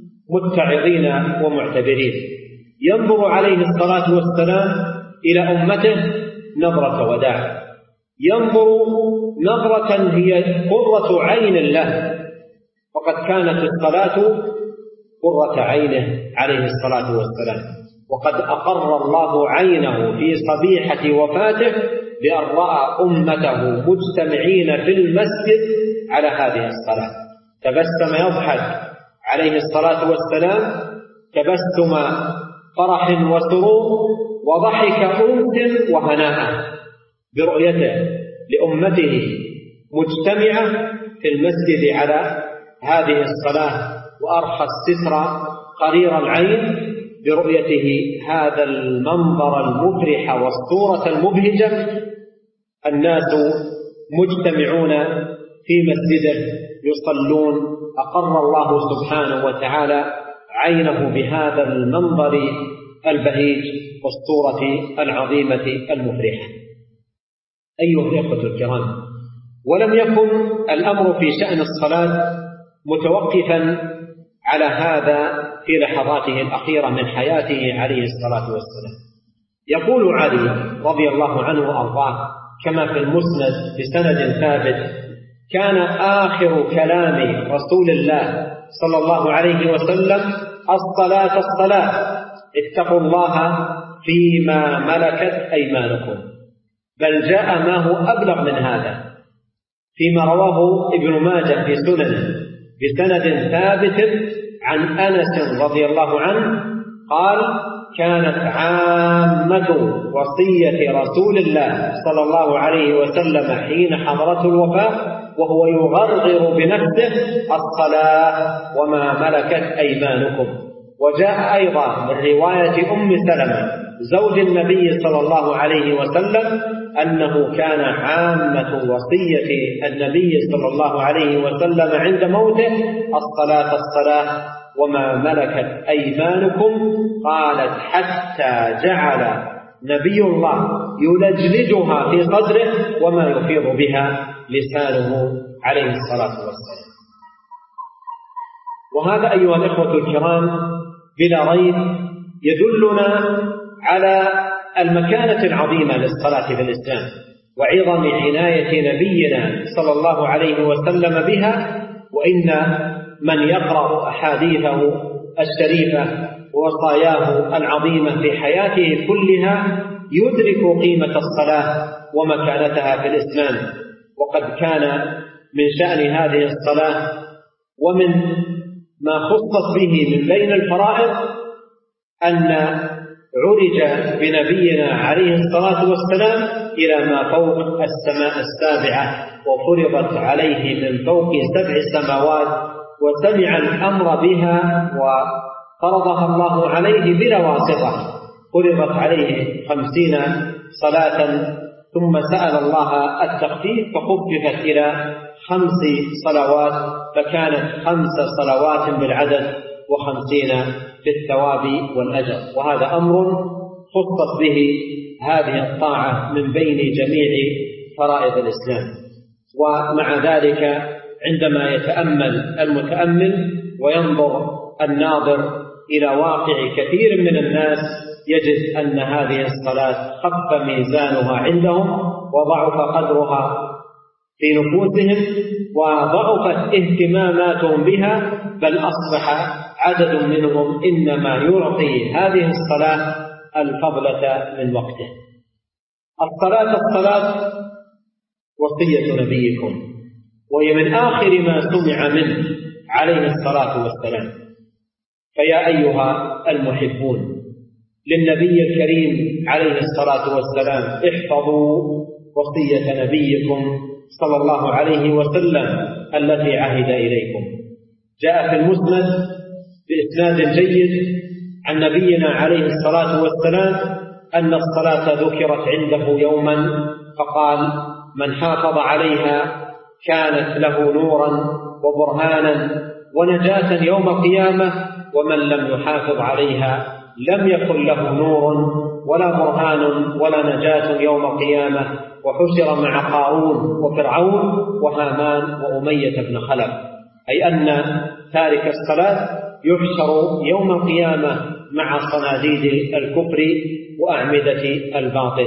متعظين ومعتبرين. ينظر عليه الصلاة والسلام إلى أمته نظرة وداع، ينظر نظرة هي قرة عين له، وقد كانت الصلاة قرة عينه عليه الصلاة والسلام، وقد أقر الله عينه في صبيحة وفاته بأن رأى أمته مجتمعين في المسجد على هذه الصلاة. تبسم يضحك عليه الصلاة والسلام تبسم فرح وسرور، وضحك أنس وهناء برؤيته لأمته مجتمعة في المسجد على هذه الصلاة، وأرخى الستر قرير العين برؤيته هذا المنظر المفرح والصورة المبهجة، الناس مجتمعون في مسجده يصلون. أقر الله سبحانه وتعالى عينه بهذا المنظر البهيج والصورة العظيمة المفرحة. أيها الإخوة الكرام، ولم يكن الأمر في شأن الصلاة متوقفا على هذا في لحظاته الأخيرة من حياته عليه الصلاة والسلام. يقول علي رضي الله عنه وأرضاه كما في المسند بسند ثابت: كان آخر كلام رسول الله صلى الله عليه وسلم الصلاة الصلاة، اتقوا الله فيما ملكت أيمانكم. بل جاء ما هو أبلغ من هذا فيما رواه ابن ماجه في سننه بسند ثابت عن أنس رضي الله عنه قال: كانت عامة وصية رسول الله صلى الله عليه وسلم حين حضرته الوفاة وهو يغرغر بنفسه: الصلاة وما ملكت أيمانكم. وجاء أيضا من رواية أم سلمة زوج النبي صلى الله عليه وسلم أنه كان عامة وصية النبي صلى الله عليه وسلم عند موته: الصلاة الصلاة وما ملكت أيمانكم. قالت: حتى جعل نبي الله يلجلجها في صدره وما يفيض بها لسانه عليه الصلاة والسلام. وهذا أيها الإخوة الكرام بلا ريب يدلنا على المكانة العظيمة للصلاة في الإسلام وعظم عناية نبينا صلى الله عليه وسلم بها. وإن من يقرأ أحاديثه الشريفة ووصاياه العظيمة في حياته كلها يدرك قيمة الصلاة ومكانتها في الإسلام. وقد كان من شأن هذه الصلاة ومن ما خصت به من بين الفرائض أن عرج بنبينا عليه الصلاة والسلام إلى ما فوق السماء السابعة وفرضت عليه من فوق 7 سماوات، وسمع الأمر بها وفرضها الله عليه بلا واسطة. فرضت عليه 50 صلاة ثم سأل الله التخفيف فخففت إلى 5 صلوات، فكانت 5 صلوات بالعدد و50 في الثواب والأجر. وهذا أمر خصت به هذه الطاعة من بين جميع فرائض الإسلام. ومع ذلك عندما يتأمل المتأمل وينظر الناظر إلى واقع كثير من الناس يجد أن هذه الصلاة خف ميزانها عندهم وضعف قدرها في نفوسهم وضعفت اهتماماتهم بها، بل أصبح عدد منهم إنما يعطي هذه الصلاة الفضلة من وقته. الصلاة وصية نبيكم، وهي من آخر ما سمع منه عليه الصلاة والسلام. فيا أيها المحبون للنبي الكريم عليه الصلاة والسلام احفظوا وصية نبيكم صلى الله عليه وسلم التي عهد إليكم. جاء في المسند بإسناد جيد عن نبينا عليه الصلاة والسلام أن الصلاة ذكرت عنده يوما فقال: من حافظ عليها كانت له نورا وبرهانا ونجاة يوم القيامة، ومن لم يحافظ عليها لم يكن له نور ولا برهان ولا نجاة يوم القيامة، وحشر مع قارون وفرعون وهامان وأمية بن خلف، أي أن تارك الصلاة يحشر يوم القيامة مع صناديد الكفر وأعمدة الباطل.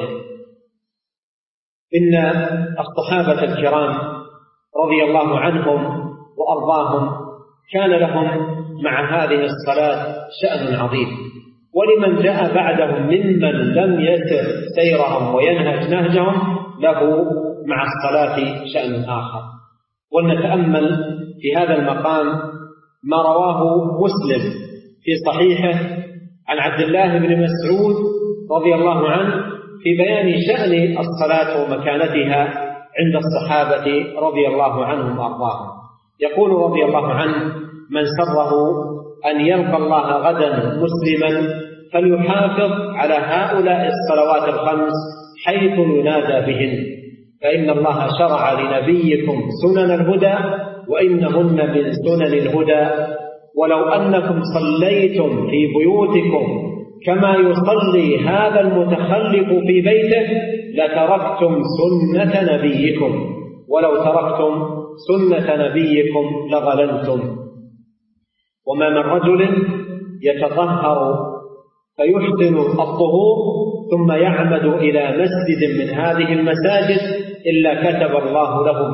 إن الصحابة الكرام رضي الله عنهم وأرضاهم كان لهم مع هذه الصلاة شأن عظيم، ولمن جاء بعدهم ممن لم يسر سيرهم وينهج نهجهم له مع الصلاة شأن آخر. ولنتأمل في هذا المقام ما رواه مسلم في صحيحه عن عبد الله بن مسعود رضي الله عنه في بيان شأن الصلاة ومكانتها عند الصحابة رضي الله عنهم وأرضاهم. يقول رضي الله عنه: من سره أن يلقى الله غدا مسلما فليحافظ على هؤلاء الصلوات الخمس حيث ينادى بهن، فإن الله شرع لنبيكم سنن الهدى وإنهن من سنن الهدى، ولو أنكم صليتم في بيوتكم كما يصلي هذا المتخلف في بيته لتركتم سنة نبيكم، ولو تركتم سنة نبيكم لضللتم. وما من رجل يتطهر فيحسن الطهور ثم يعمد إلى مسجد من هذه المساجد إلا كتب الله له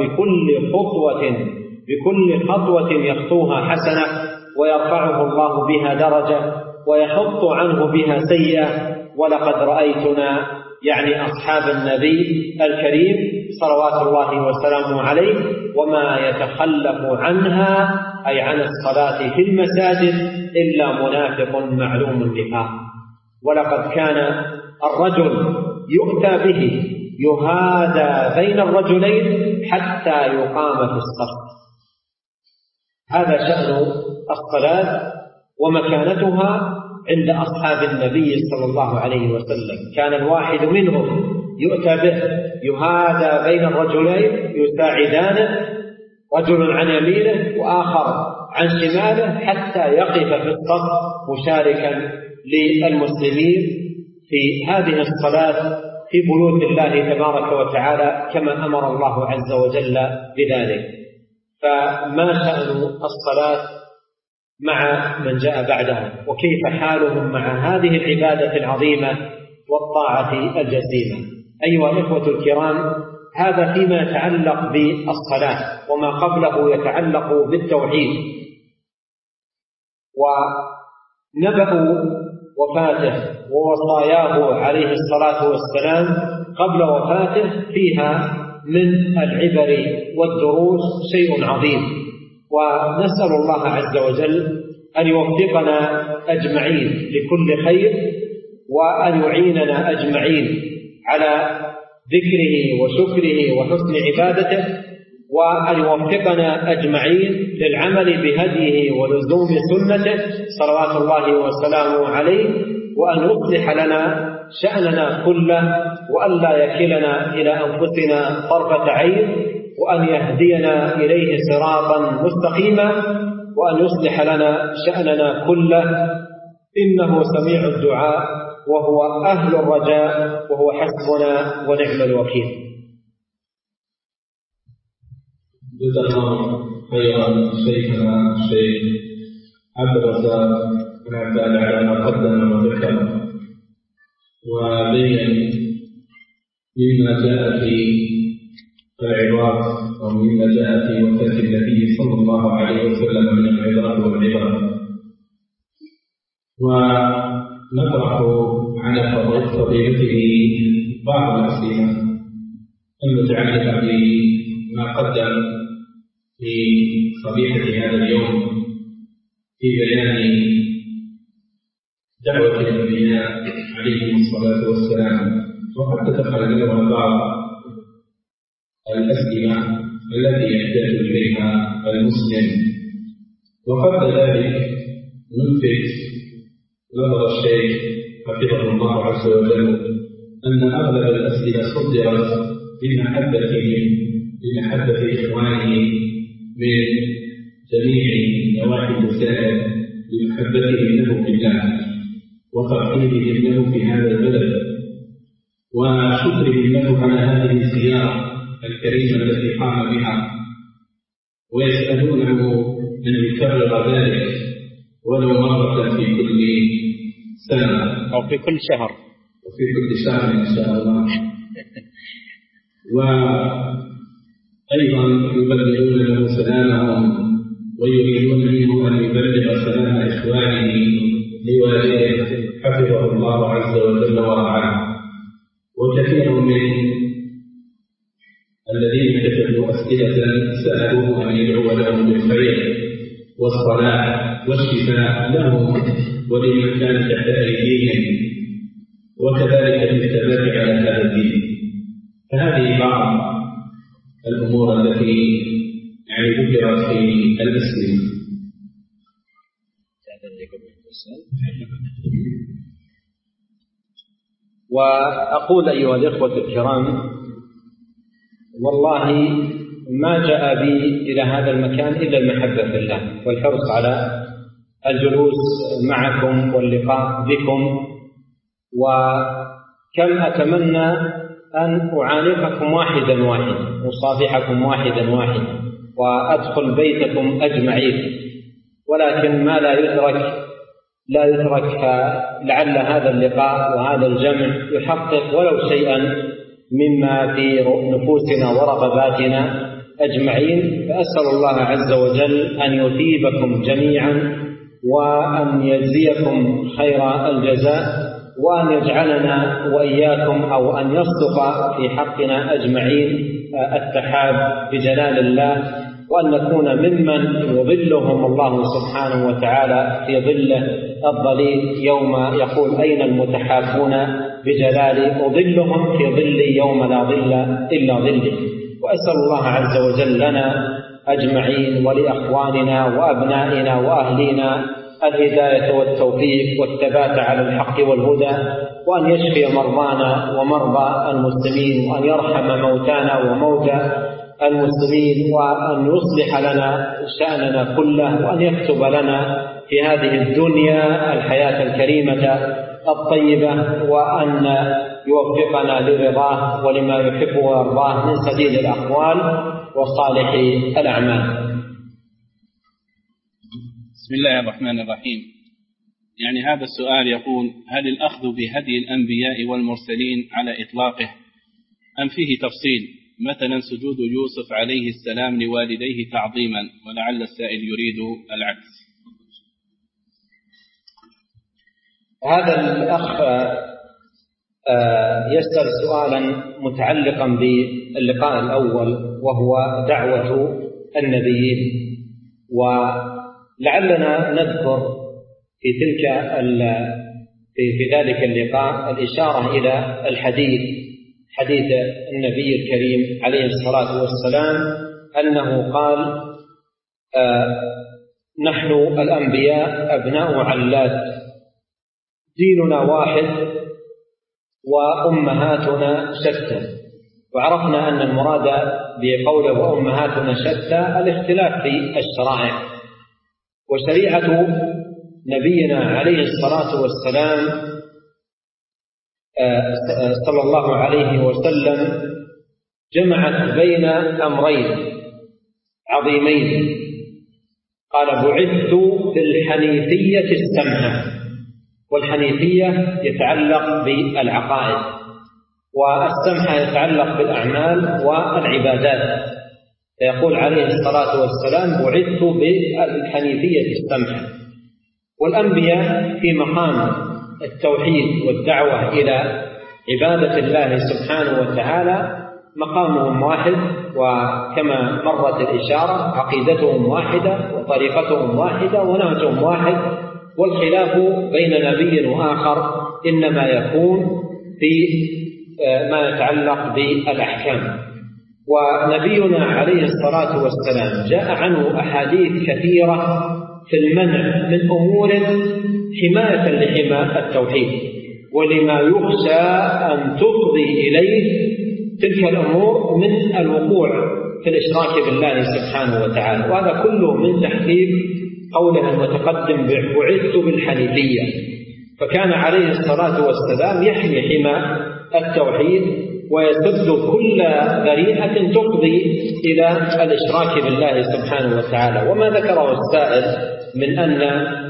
بكل خطوة يخطوها حسنة، ويرفعه الله بها درجة ويحط عنه بها سيئة. ولقد رأيتنا، يعني أصحاب النبي الكريم صلوات الله وسلامه عليه، وما يتخلف عنها أي عن الصلاة في المساجد إلا منافق معلوم النفاق. ولقد كان الرجل يؤتى به يهادى بين الرجلين حتى يقام في الصف. هذا شأن الصلاة ومكانتها عند أصحاب النبي صلى الله عليه وسلم. كان الواحد منهم يؤتى به يهادى بين الرجلين يساعدانه، رجل عن يمينه وآخر عن شماله، حتى يقف في الصف مشاركا للمسلمين في هذه الصلاة في بيوت الله تبارك وتعالى كما أمر الله عز وجل بذلك. فما شأن الصلاة مع من جاء بعدهم، وكيف حالهم مع هذه العبادة العظيمة والطاعة الجسيمة؟ أيها الإخوة الكرام، هذا فيما يتعلق بالصلاة، وما قبله يتعلق بالتوحيد. ونبأ وفاته ووصاياه عليه الصلاة والسلام قبل وفاته فيها من العبر والدروس شيء عظيم، ونسأل الله عز وجل أن يوفقنا أجمعين لكل خير، وأن يعيننا أجمعين على ذكره وشكره وحسن عبادته، وأن يوفقنا أجمعين للعمل بهديه ولزوم سنته صلوات الله وسلامه عليه، وأن يصلح لنا شأننا كله، وأن لا يكلنا إلى أنفسنا طرفة عين، وأن يهدينا إليه صراطا مستقيما، وأن يصلح لنا شأننا كله، إنه سميع الدعاء وهو أهل الرجاء، وهو حسبنا ونعم الوكيل. جزا الله خيرا شيخنا الشيخ عبد الرزاق بن عباد على ما قدم وذكر، وبين مما جاء في العظات ومما جاء في وفاة النبي صلى الله عليه وسلم من العظات والعبر. ونطرح على فضيلته بعض الأسئلة المتعلقة بما قدم في صبيحة هذا اليوم في بيان دعوة الأنبياء عليهم الصلاة والسلام، وقد تدخل منها بعض الأسئلة التي يحتاج إليها المسلم. وقبل ذلك نلفت نظر الشيخ حفظه الله عز وجل أن أغلب الأسئلة صدرت لمحبة إخوانه من جميع نواحي الوسائل لمحبته له في الله، وترحيبهم له في هذا البلد وشكرهم له على هذه الزيارة الكريمة التي قام بها، ويسألونه أن يكرر ذلك ولو مرة في كل سنة أو في كل شهر إن شاء الله. وأيضا يبلغون له سلامهم ويريدون منه أن يبلغ سلام إخوانه لوالده حفظه الله عز وجل ورعاه. وكثير من الذين كتبوا أسئلة سألوه أن يدعو لهم بالخير والصلاح والشفاء لهم ولمن كان تحت أيديهم، وكذلك بالثبات على هذا الدين. فهذه بعض الأمور التي ذكرت في الأسئلة. وأقول أيها الإخوة الكرام، والله ما جاء بي إلى هذا المكان إلا المحبة في الله والحرص على الجلوس معكم واللقاء بكم، وكم أتمنى أن أعانقكم واحدا أصافحكم واحدا وأدخل بيتكم أجمعين، ولكن ما لا يدرك لعل هذا اللقاء وهذا الجمع يحقق ولو شيئا مما في نفوسنا ورغباتنا أجمعين. فأسأل الله عز وجل أن يثيبكم جميعا وأن يجزيكم خير الجزاء، وأن يجعلنا وإياكم أو أن يصدق في حقنا أجمعين التحاب بجلال الله، وأن نكون ممن يظلهم الله سبحانه وتعالى في ظله الظليل يوم يقول أين المتحابون بجلالي، أظلهم في ظل يوم لا ظل إلا ظله. وأسأل الله عز وجل لنا أجمعين ولأخواننا وأبنائنا وأهلينا الهداية والتوفيق والثبات على الحق والهدى، وأن يشفي مرضانا ومرضى المسلمين، وأن يرحم موتانا وموتى المسلمين، وأن يصلح لنا شأننا كله، وأن يكتب لنا في هذه الدنيا الحياة الكريمة الطيبة، وأن يوفقنا لرضاه ولما يحب ويرضاه من سديد الأقوال وصالح الأعمال. بسم الله الرحمن الرحيم. هذا السؤال يقول: هل الأخذ بهدي الأنبياء والمرسلين على إطلاقه أم فيه تفصيل؟ مثلا سجود يوسف عليه السلام لوالديه تعظيما، ولعل السائل يريد العكس. هذا الأخ يسأل سؤالا متعلقا باللقاء الأول وهو دعوة النبيين، ولعلنا نذكر في ذلك اللقاء الإشارة إلى حديث النبي الكريم عليه الصلاة والسلام أنه قال: نحن الأنبياء أبناء علات، ديننا واحد وأمهاتنا شتى. وعرفنا أن المراد بقوله وأمهاتنا شتى الاختلاف في الشرائع، وشريعة نبينا عليه الصلاة والسلام صلى الله عليه وسلم جمعت بين أمرين عظيمين. قال: بعثت بالحنيفية السمحة، والحنيفية يتعلق بالعقائد، والسمحة يتعلق بالأعمال والعبادات. فيقول عليه الصلاة والسلام: بعثت بالحنيفية السمحة. والأنبياء في مقام التوحيد والدعوة إلى عبادة الله سبحانه وتعالى مقامهم واحد، وكما مرت الإشارة عقيدتهم واحدة وطريقتهم واحدة ونهجهم واحد، والخلاف بين نبي وآخر إنما يكون في ما يتعلق بالأحكام. ونبينا عليه الصلاة والسلام جاء عنه أحاديث كثيرة في المنع من أمور حماية لحماية التوحيد، ولما يخشى أن تفضي إليه تلك الأمور من الوقوع في الإشراك بالله سبحانه وتعالى. وهذا كله من تحقيق قوله المتقدم: بعثت بالحنيفية. فكان عليه الصلاة والسلام يحمي حمى التوحيد ويسد كل ذريعة تفضي إلى الإشراك بالله سبحانه وتعالى. وما ذكره السائل من أن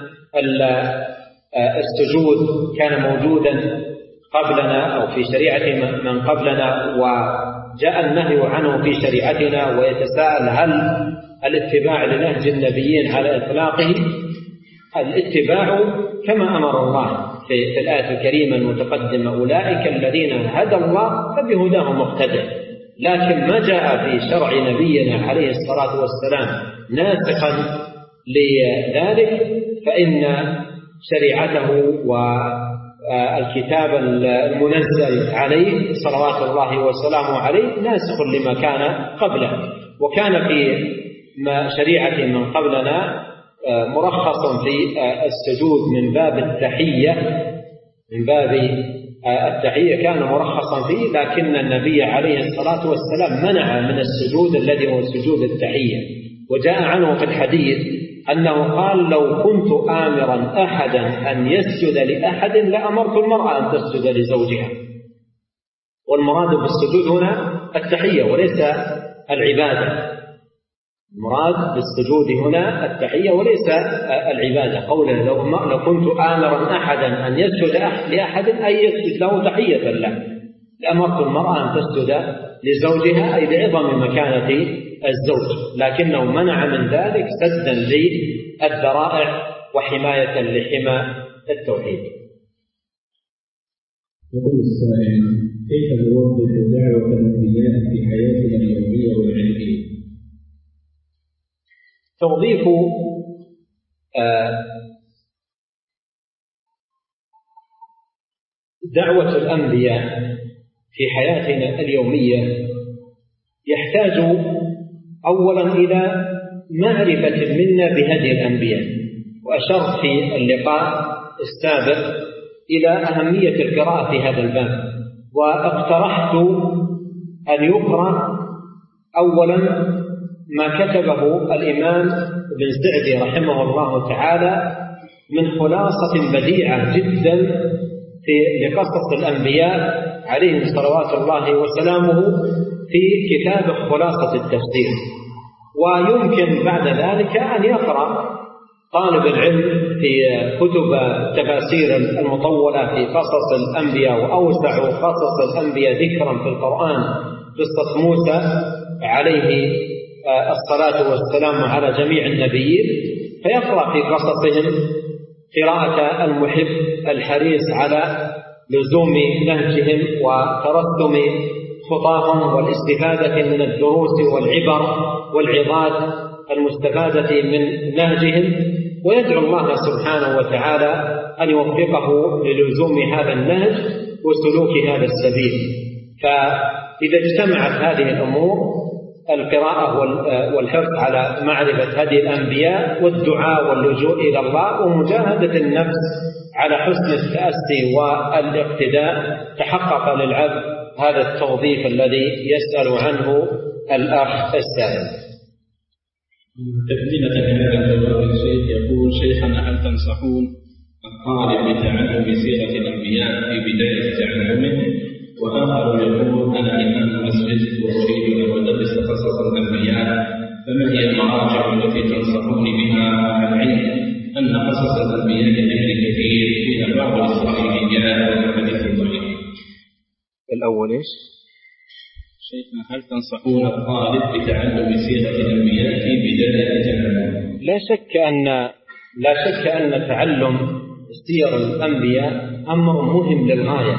السجود كان موجودا قبلنا أو في شريعة من قبلنا وجاء النهي عنه في شريعتنا، ويتساءل هل الاتباع لنهج النبيين على إطلاقه؟ الاتباع كما أمر الله في الآية الكريمة المتقدمة: أولئك الذين هدى الله فبهداه مقتدى. لكن ما جاء في شرع نبينا عليه الصلاة والسلام ناسخا لذلك فإن شريعته والكتاب المنزل عليه صلوات الله وسلامه عليه ناسخ لما كان قبله. وكان في شريعة من قبلنا مرخص في السجود من باب التحية كان مرخصا فيه، لكن النبي عليه الصلاة والسلام منع من السجود الذي هو سجود التحية. وجاء عنه في الحديث أنه قال: لو كنت آمرا أحدا أن يسجد لأحد لأمرت المرأة أن تسجد لزوجها. والمراد بالسجود هنا التحية وليس العبادة. المراد بالسجود هنا التحية وليس العبادة. قوله لو كنت آمرا أحدا أن يسجد لأحد أي يسجد له تحية له، لأمرت المرأة أن تسجد لزوجها أي لعظم مكانة الزوج، لكنه منع من ذلك سدا للذرائع وحماية لحمى التوحيد. يقول السائل: كيف نوظف دعوة الأنبياء في حياتنا اليومية والعلمية؟ توظيف دعوة الأنبياء في حياتنا اليومية يحتاج أولا إلى معرفة منا بهدي الأنبياء. وأشرت في اللقاء السابق إلى أهمية القراءة في هذا الباب، واقترحت أن يقرأ أولا ما كتبه الإمام ابن سعدي رحمه الله تعالى من خلاصة بديعة جدا لقصص الأنبياء عليهم صلوات الله وسلامه في كتاب خلاصة التفسير. ويمكن بعد ذلك أن يقرأ طالب العلم في كتب تفاسير المطولة في قصص الأنبياء، وأوسع قصص الأنبياء ذكرا في القرآن قصة موسى عليه الصلاة والسلام على جميع النبيين، فيقرأ في قصصهم قراءة المحب الحريص على لزوم نهجهم وترسم خطاهم والاستفادة من الدروس والعبر والعظات المستفادة من نهجهم، ويدعو الله سبحانه وتعالى أن يوفقه للزوم هذا النهج وسلوك هذا السبيل. فإذا اجتمعت هذه الأمور، القراءة والحرص على معرفة هدي الأنبياء والدعاء واللجوء إلى الله ومجاهدة النفس على حسن التأسي والاقتداء، تحقق للعبد هذا التوظيف الذي يسأل عنه الأخ السائل. تكملة هذا الجواب الشيخ يقول: شيخنا، هل تنصحون الطالب بتعلم سيرة الأنبياء في بداية تعلمه؟ وآخر يقول: أنا إمام مسجد وأريد أن أدرس قصص الأنبياء، فما هي المراجع التي تنصحوني بها مع العلم أن قصص الأنبياء غير كثير فيها بعض الإسرائيليات والحديث الضعيف؟ الأول إيش؟ شيخنا، هل تنصحون الطالب بتعلم سيرة الأنبياء في بداية تعلمه؟ لا شك أن تعلم سير الأنبياء أمر مهم للغاية،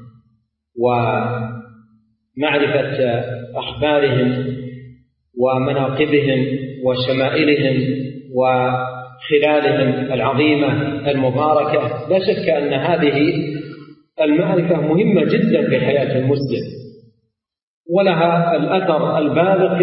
ومعرفة أخبارهم ومناقبهم وشمائلهم وخلالهم العظيمة المباركة، لا شك أن هذه المعرفة مهمة جدا في حياة المسلم، ولها الأثر البالغ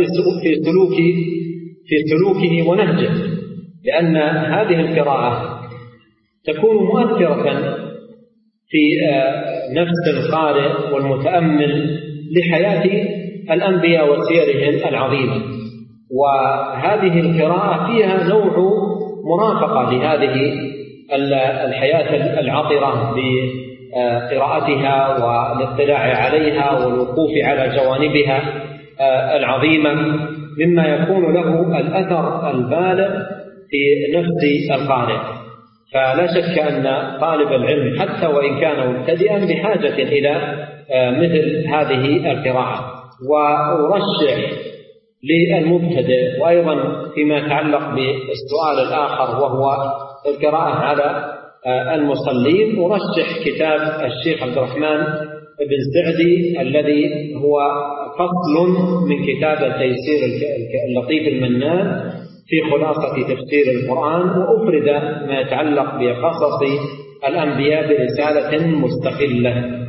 في سلوكه ونهجه، لأن هذه القراءة تكون مؤثرة في نفس القارئ والمتأمل لحياة الأنبياء وسيرهم العظيمة. وهذه القراءة فيها نوع مرافقة لهذه الحياة العطرة بقراءتها والاطلاع عليها والوقوف على جوانبها العظيمة، مما يكون له الأثر البالغ في نفس القارئ. فلا شك أن طالب العلم حتى وإن كان مبتدئا بحاجة إلى مثل هذه القراءة. وأرشح للمبتدئ، وأيضا فيما يتعلق بالسؤال الآخر وهو القراءة على المصلين، أرشح كتاب الشيخ عبد الرحمن بن سعدي الذي هو فصل من كتاب تيسير اللطيف المنان في خلاصة تفسير القرآن، وأفرد ما يتعلق بقصص الأنبياء برسالة مستقلة.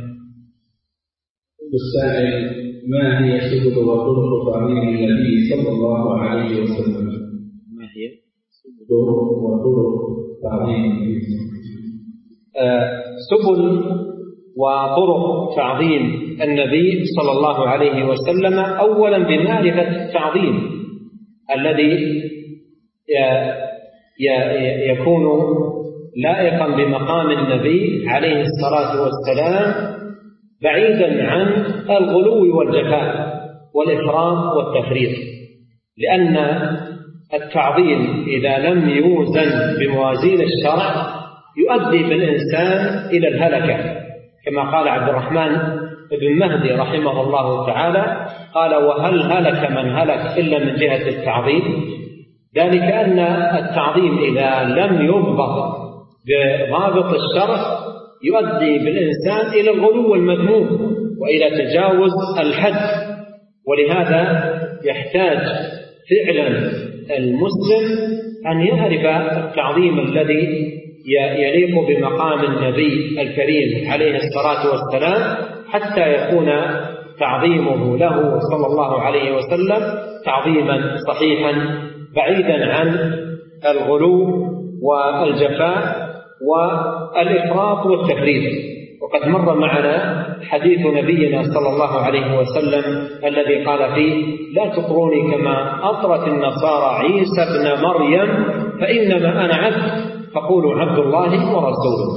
السائل: ما هي سبل وطرق تعظيم النبي صلى الله عليه وسلم؟ ما هي سبل وطرق تعظيم النبي؟ سبل وطرق تعظيم النبي صلى الله عليه وسلم، أولا بمعرفة التعظيم الذي يكون لائقا بمقام النبي عليه الصلاة والسلام، بعيدا عن الغلو والجفاء والإفراط والتفريط. لأن التعظيم إذا لم يوزن بموازين الشرع يؤدي بالإنسان إلى الهلكة، كما قال عبد الرحمن بن مهدي رحمه الله تعالى، قال: وهل هلك من هلك إلا من جهة التعظيم؟ ذلك أن التعظيم إذا لم يضبط بضابط الشرع يؤدي بالإنسان إلى الغلو المذموم وإلى تجاوز الحد. ولهذا يحتاج فعلا المسلم أن يعرف التعظيم الذي يليق بمقام النبي الكريم عليه الصلاة والسلام، حتى يكون تعظيمه له صلى الله عليه وسلم تعظيما صحيحا بعيدا عن الغلو والجفاء والإفراط والتفريط. وقد مر معنا حديث نبينا صلى الله عليه وسلم الذي قال فيه: لا تطروني كما أطرت النصارى عيسى ابن مريم فإنما أنا عبد فقولوا عبد الله ورسوله.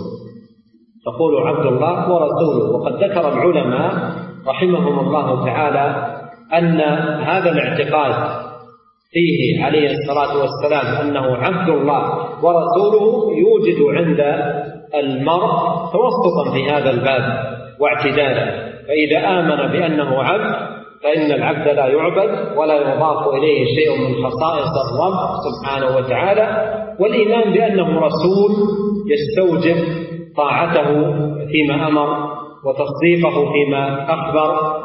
فقولوا عبد الله ورسوله. وقد ذكر العلماء رحمهم الله تعالى أن هذا الاعتقاد فيه عليه الصلاة والسلام أنه عبد الله ورسوله يوجد عند المرء توسطا في هذا الباب واعتدالا. فإذا آمن بأنه عبد فإن العبد لا يعبد ولا يضاف إليه شيء من خصائص الرب سبحانه وتعالى. والإيمان بأنه رسول يستوجب طاعته فيما أمر وتصديقه فيما أخبر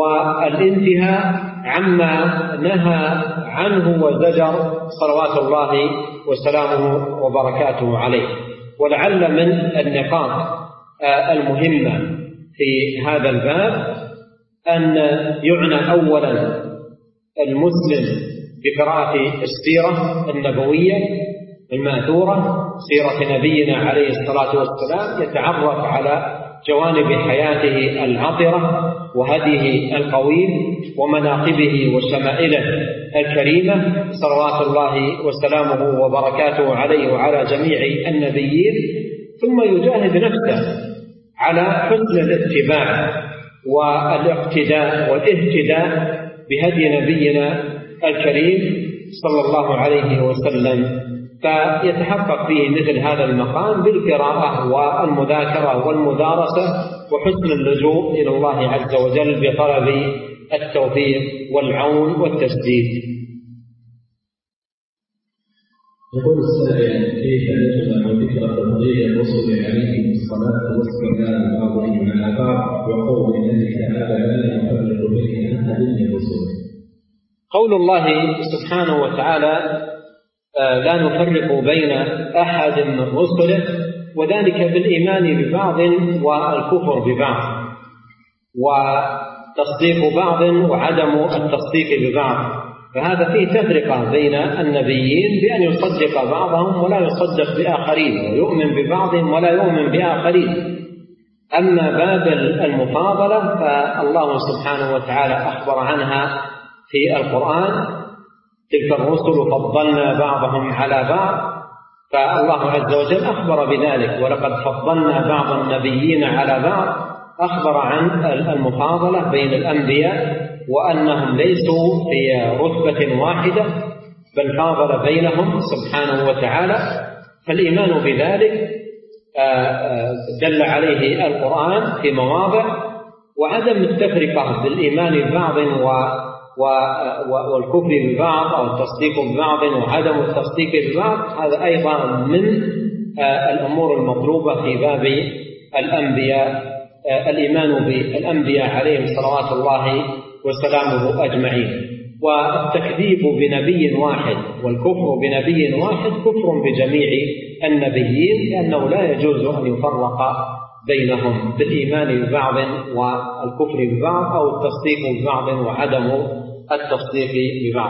والانتهاء عما نهى عنه وزجر صلوات الله وسلامه وبركاته عليه. ولعل من النقاط المهمة في هذا الباب أن يعنى أولا المسلم بقراءة السيرة النبوية الماثورة، سيرة نبينا عليه الصلاة والسلام، يتعرف على جوانب حياته العطرة وهديه القويم ومناقبه وشمائله الكريمة صلوات الله وسلامه وبركاته عليه وعلى جميع النبيين. ثم يجاهد نفسه على حسن الاتباع والاقتداء والاهتداء بهدي نبينا الكريم صلى الله عليه وسلم، فيتحقق فيه مثل هذا المقام بالقراءة والمذاكرة والمدارسة وحسن اللجوء إلى الله عز وجل بطلب التوفيق والعون والتسديد. يقول السائل: كيف نجمع ذكر تفضيل الرسل عليهم الصلاة والسلام بعضهم على بعض وقول الله تعالى: لا نفرق بين أحد من رسله؟ قول الله سبحانه وتعالى: لا نفرق بين أحد من رسله، وذلك بالإيمان ببعض والكفر ببعض، وتصديق بعض وعدم التصديق ببعض. فهذا فيه تفرقة بين النبيين بأن يصدق بعضهم ولا يصدق بآخرين، ويؤمن ببعضهم ولا يؤمن بآخرين. أما باب المفاضلة فالله سبحانه وتعالى أخبر عنها في القرآن: تلك الرسل فضلنا بعضهم على بعض. فالله عز وجل أخبر بذلك: ولقد فضلنا بعض النبيين على بعض. أخبر عن المفاضلة بين الأنبياء وأنهم ليسوا في رتبة واحدة، بل فاضل بينهم سبحانه وتعالى. فالإيمان بذلك دل عليه القرآن في مواضع، وعدم التفرقة بالإيمان ببعض والكفر ببعض أو التصديق ببعض وعدم التصديق ببعض، هذا أيضا من الأمور المطلوبة في باب الأنبياء. الإيمان بالأنبياء عليهم صلوات الله وسلامه أجمعين، والتكذيب بنبي واحد والكفر بنبي واحد كفر بجميع النبيين، لأنه لا يجوز أن يفرق بينهم بالإيمان ببعض والكفر ببعض أو التصديق ببعض وعدم التصديق ببعض.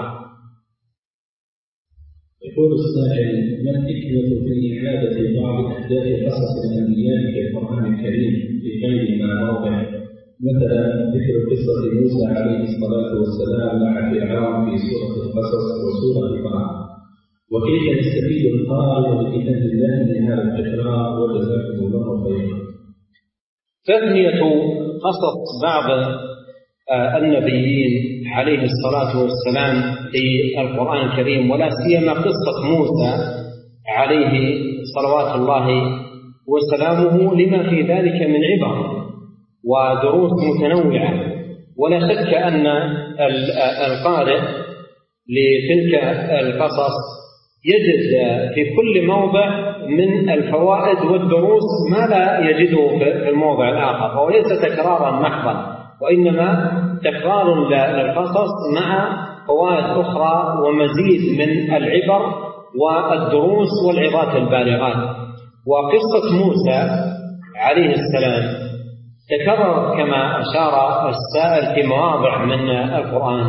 يقول السائل: ما الحكمة في إعادة بعض أحداث قصص الأنبياء في القرآن الكريم في غير ما موضع؟ مثلا ذكر قصة موسى عليه الصلاة والسلام مع فرعون في سورة القصص وسورة طه، وكيف يستفيد القارئ بكتاب الله من هذا التكرار؟ وجزاكم الله خيرا. تثنية قصص بعض النبيين عليه الصلاة والسلام في القرآن الكريم، ولا سيما قصة موسى عليه صلوات الله وسلامه، لما في ذلك من عبر ودروس متنوعة. ولا شك أن القارئ لتلك القصص يجد في كل موضع من الفوائد والدروس ما لا يجده في الموضع الآخر، وهو ليس تكرارا محضا، وإنما تكرار للقصص مع فوائد أخرى ومزيد من العبر والدروس والعظات البالغات. وقصة موسى عليه السلام تكرر كما أشار السائل في مواضع من القرآن.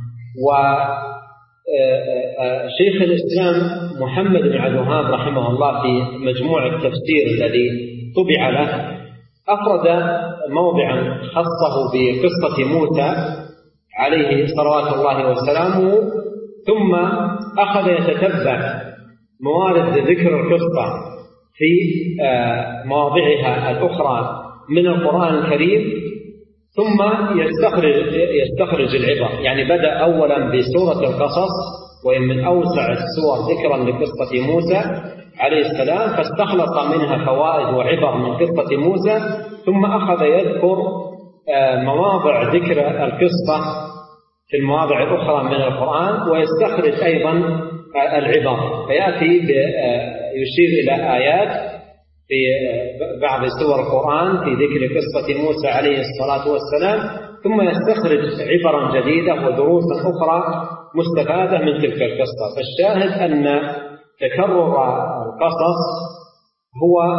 وشيخ الإسلام محمد بن عبد الوهاب رحمه الله في مجموع التفسير الذي طبع له أفرد موضعا خصه بقصة موسى عليه صلوات الله وسلامه، ثم أخذ يتتبع موارد ذكر القصة في مواضعها الأخرى من القرآن الكريم، ثم يستخرج العبر. يعني بدأ أولا بسورة القصص، وهي من أوسع السور ذكرا لقصة موسى عليه السلام، فاستخلص منها فوائد وعبر من قصة موسى، ثم أخذ يذكر مواضع ذكر القصة في المواضع الأخرى من القرآن، ويستخرج أيضا العبر، فيأتي يشير إلى آيات في بعض سور القرآن في ذكر قصة موسى عليه الصلاة والسلام، ثم يستخرج عبرا جديدة ودروسا أخرى مستفادة من تلك القصة. فالشاهد أن تكرر القصص هو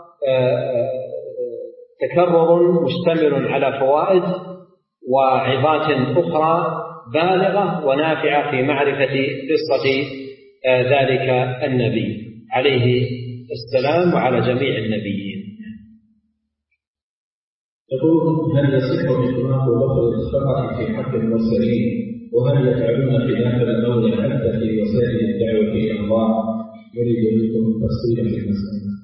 تكرر مشتمل على فوائد وعظات أخرى بالغة ونافعة في معرفة قصة ذلك النبي عليه السلام وعلى جميع النبيين. يقول: هل يصح إطلاق لفظ الخطأ في حق المرسلين؟ وهل يفعلون خلاف القول حتى في وسائل الدعوة إلى الله؟ يريد منكم تفصيلا في المسألة.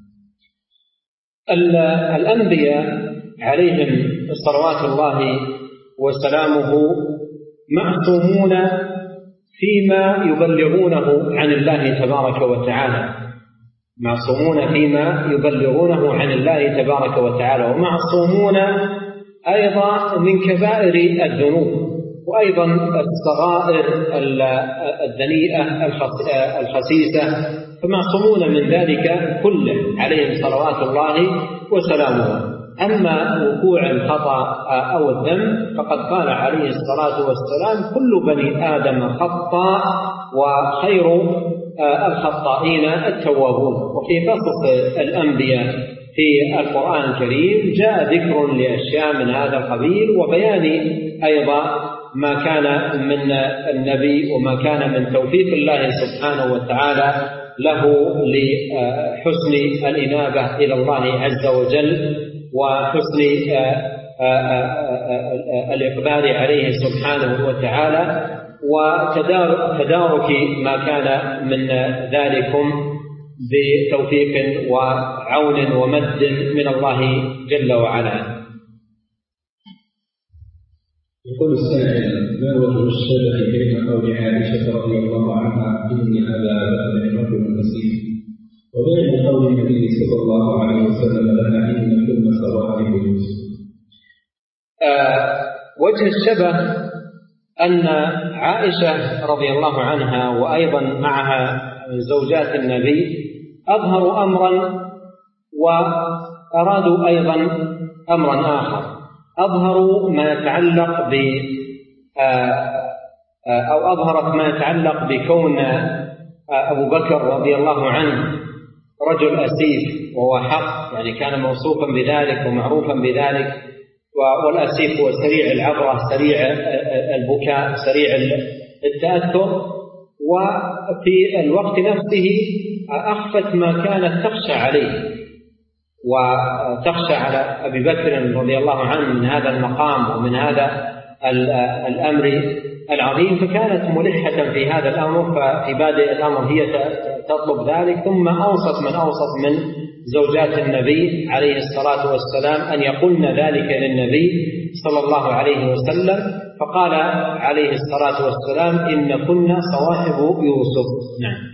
الأنبياء عليهم صلوات الله وسلامه معصومون فيما يبلغونه عن الله تبارك وتعالى، معصومون فيما يبلغونه عن الله تبارك وتعالى، ومعصومون أيضا من كبائر الذنوب، وأيضا الصغائر الدنيئة الخسيسة، فمعصومون من ذلك كله عليهم صلوات الله وسلامه. أما وقوع الخطأ أو الذنب فقد قال عليه الصلاة والسلام: كل بني آدم خطاء وخير الخطائين التوابون. وفي قصص الأنبياء في القرآن الكريم جاء ذكر لأشياء من هذا القبيل، وبيان أيضا ما كان من النبي وما كان من توفيق الله سبحانه وتعالى له لحسن الإنابة إلى الله عز وجل وحسن الإقبال عليه سبحانه وتعالى، وتدارك ما كان من ذلكم بتوفيق وعون ومد من الله جل وعلا. يقول السائل: ما وجه الشبه بين قول عائشة رضي الله عنها إن أبا بكر رجل مسيح وبين قول النبي صلى الله عليه وسلم لها إن كن صواحب يوسف؟ وجه الشبه أن عائشة رضي الله عنها وأيضا معها زوجات النبي أظهروا أمرا وأرادوا أيضا أمرا آخر. أظهروا ما يتعلق أو أظهرت ما يتعلق بكون أبو بكر رضي الله عنه رجل أسيف وهو حق، يعني كان موصوفا بذلك ومعروفا بذلك، والأسيف هو سريع العبرة سريع البكاء سريع التأثر، وفي الوقت نفسه أخفت ما كانت تخشى عليه وتخشى على أبي بكر رضي الله عنه من هذا المقام ومن هذا الأمر العظيم، فكانت ملحة في هذا الأمر. ففي بادئ الأمر هي تطلب ذلك، ثم أوصت من زوجات النبي عليه الصلاة والسلام أن يقولن ذلك للنبي صلى الله عليه وسلم، فقال عليه الصلاة والسلام: إن كنا صواحب يوسف. نعم.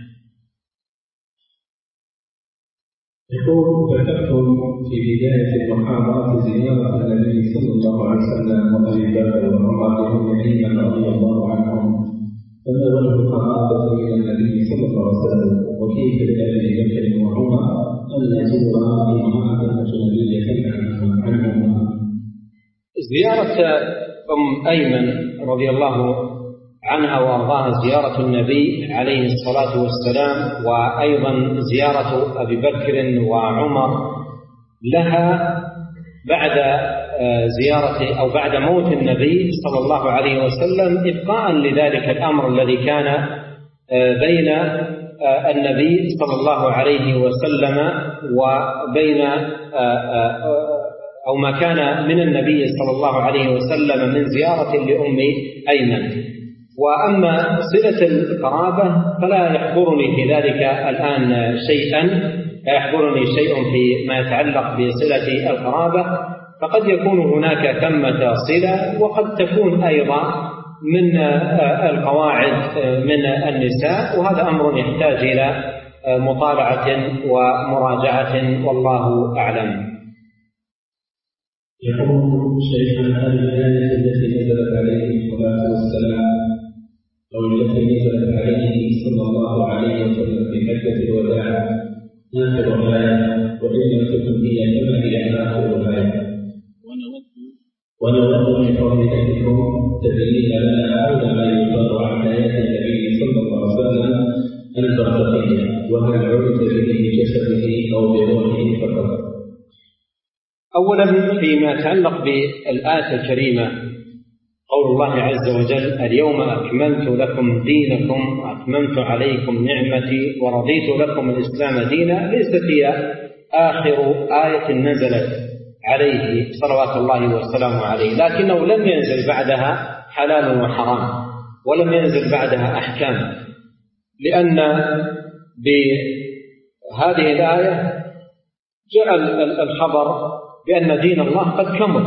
يقول: ذكرتم في بداية المحاضرة زيارة النبي صلى الله عليه وسلم وأبي بكر وعمر بن أيمن رضي الله عنهم، فما وجه القرابة إلى النبي صلى الله عليه وسلم؟ وكيف لأبي بكر وعمر أن يزور امرأة أجنبية عنهما؟ زيارة أيمن رضي الله عنها وأرضاها زيارة النبي عليه الصلاة والسلام، وأيضا زيارة أبي بكر وعمر لها بعد زيارة أو بعد موت النبي صلى الله عليه وسلم، إبقاء لذلك الأمر الذي كان بين النبي صلى الله عليه وسلم وبين أو ما كان من النبي صلى الله عليه وسلم من زيارة لأم أيمن. وأما صلة القرابة فلا يحضرني في ذلك الآن شيئا، لا يحضرني شيء في ما يتعلق بصلة القرابة، فقد يكون هناك ثمة صلة وقد تكون أيضا من القواعد من النساء، وهذا أمر يحتاج إلى مطالعة ومراجعة والله أعلم. يقول شيخنا: هذه الآية التي نزلت عليه الصلاة والسلام أو التي نزلت عليه صلى الله عليه وسلم في حجة الوداع آخر آية، وإن لم تكن هي كما هي آخر آية، ونود من فضلكم تبين لنا حول ما يقال عن حياة النبي صلى الله عليه وسلم البرزخية، وهل عرف به بجسده أو بروحه فقط؟ أولا فيما يتعلق بالآية الكريمة قول الله عز وجل: اليوم أكملت لكم دينكم وأتممت عليكم نعمتي ورضيت لكم الإسلام دينا، ليست هي آخر آية نزلت عليه صلوات الله وسلامه عليه، لكنه لم ينزل بعدها حلال وحرام، ولم ينزل بعدها أحكام، لأن بهذه الآية جاء الخبر بأن دين الله قد كمل،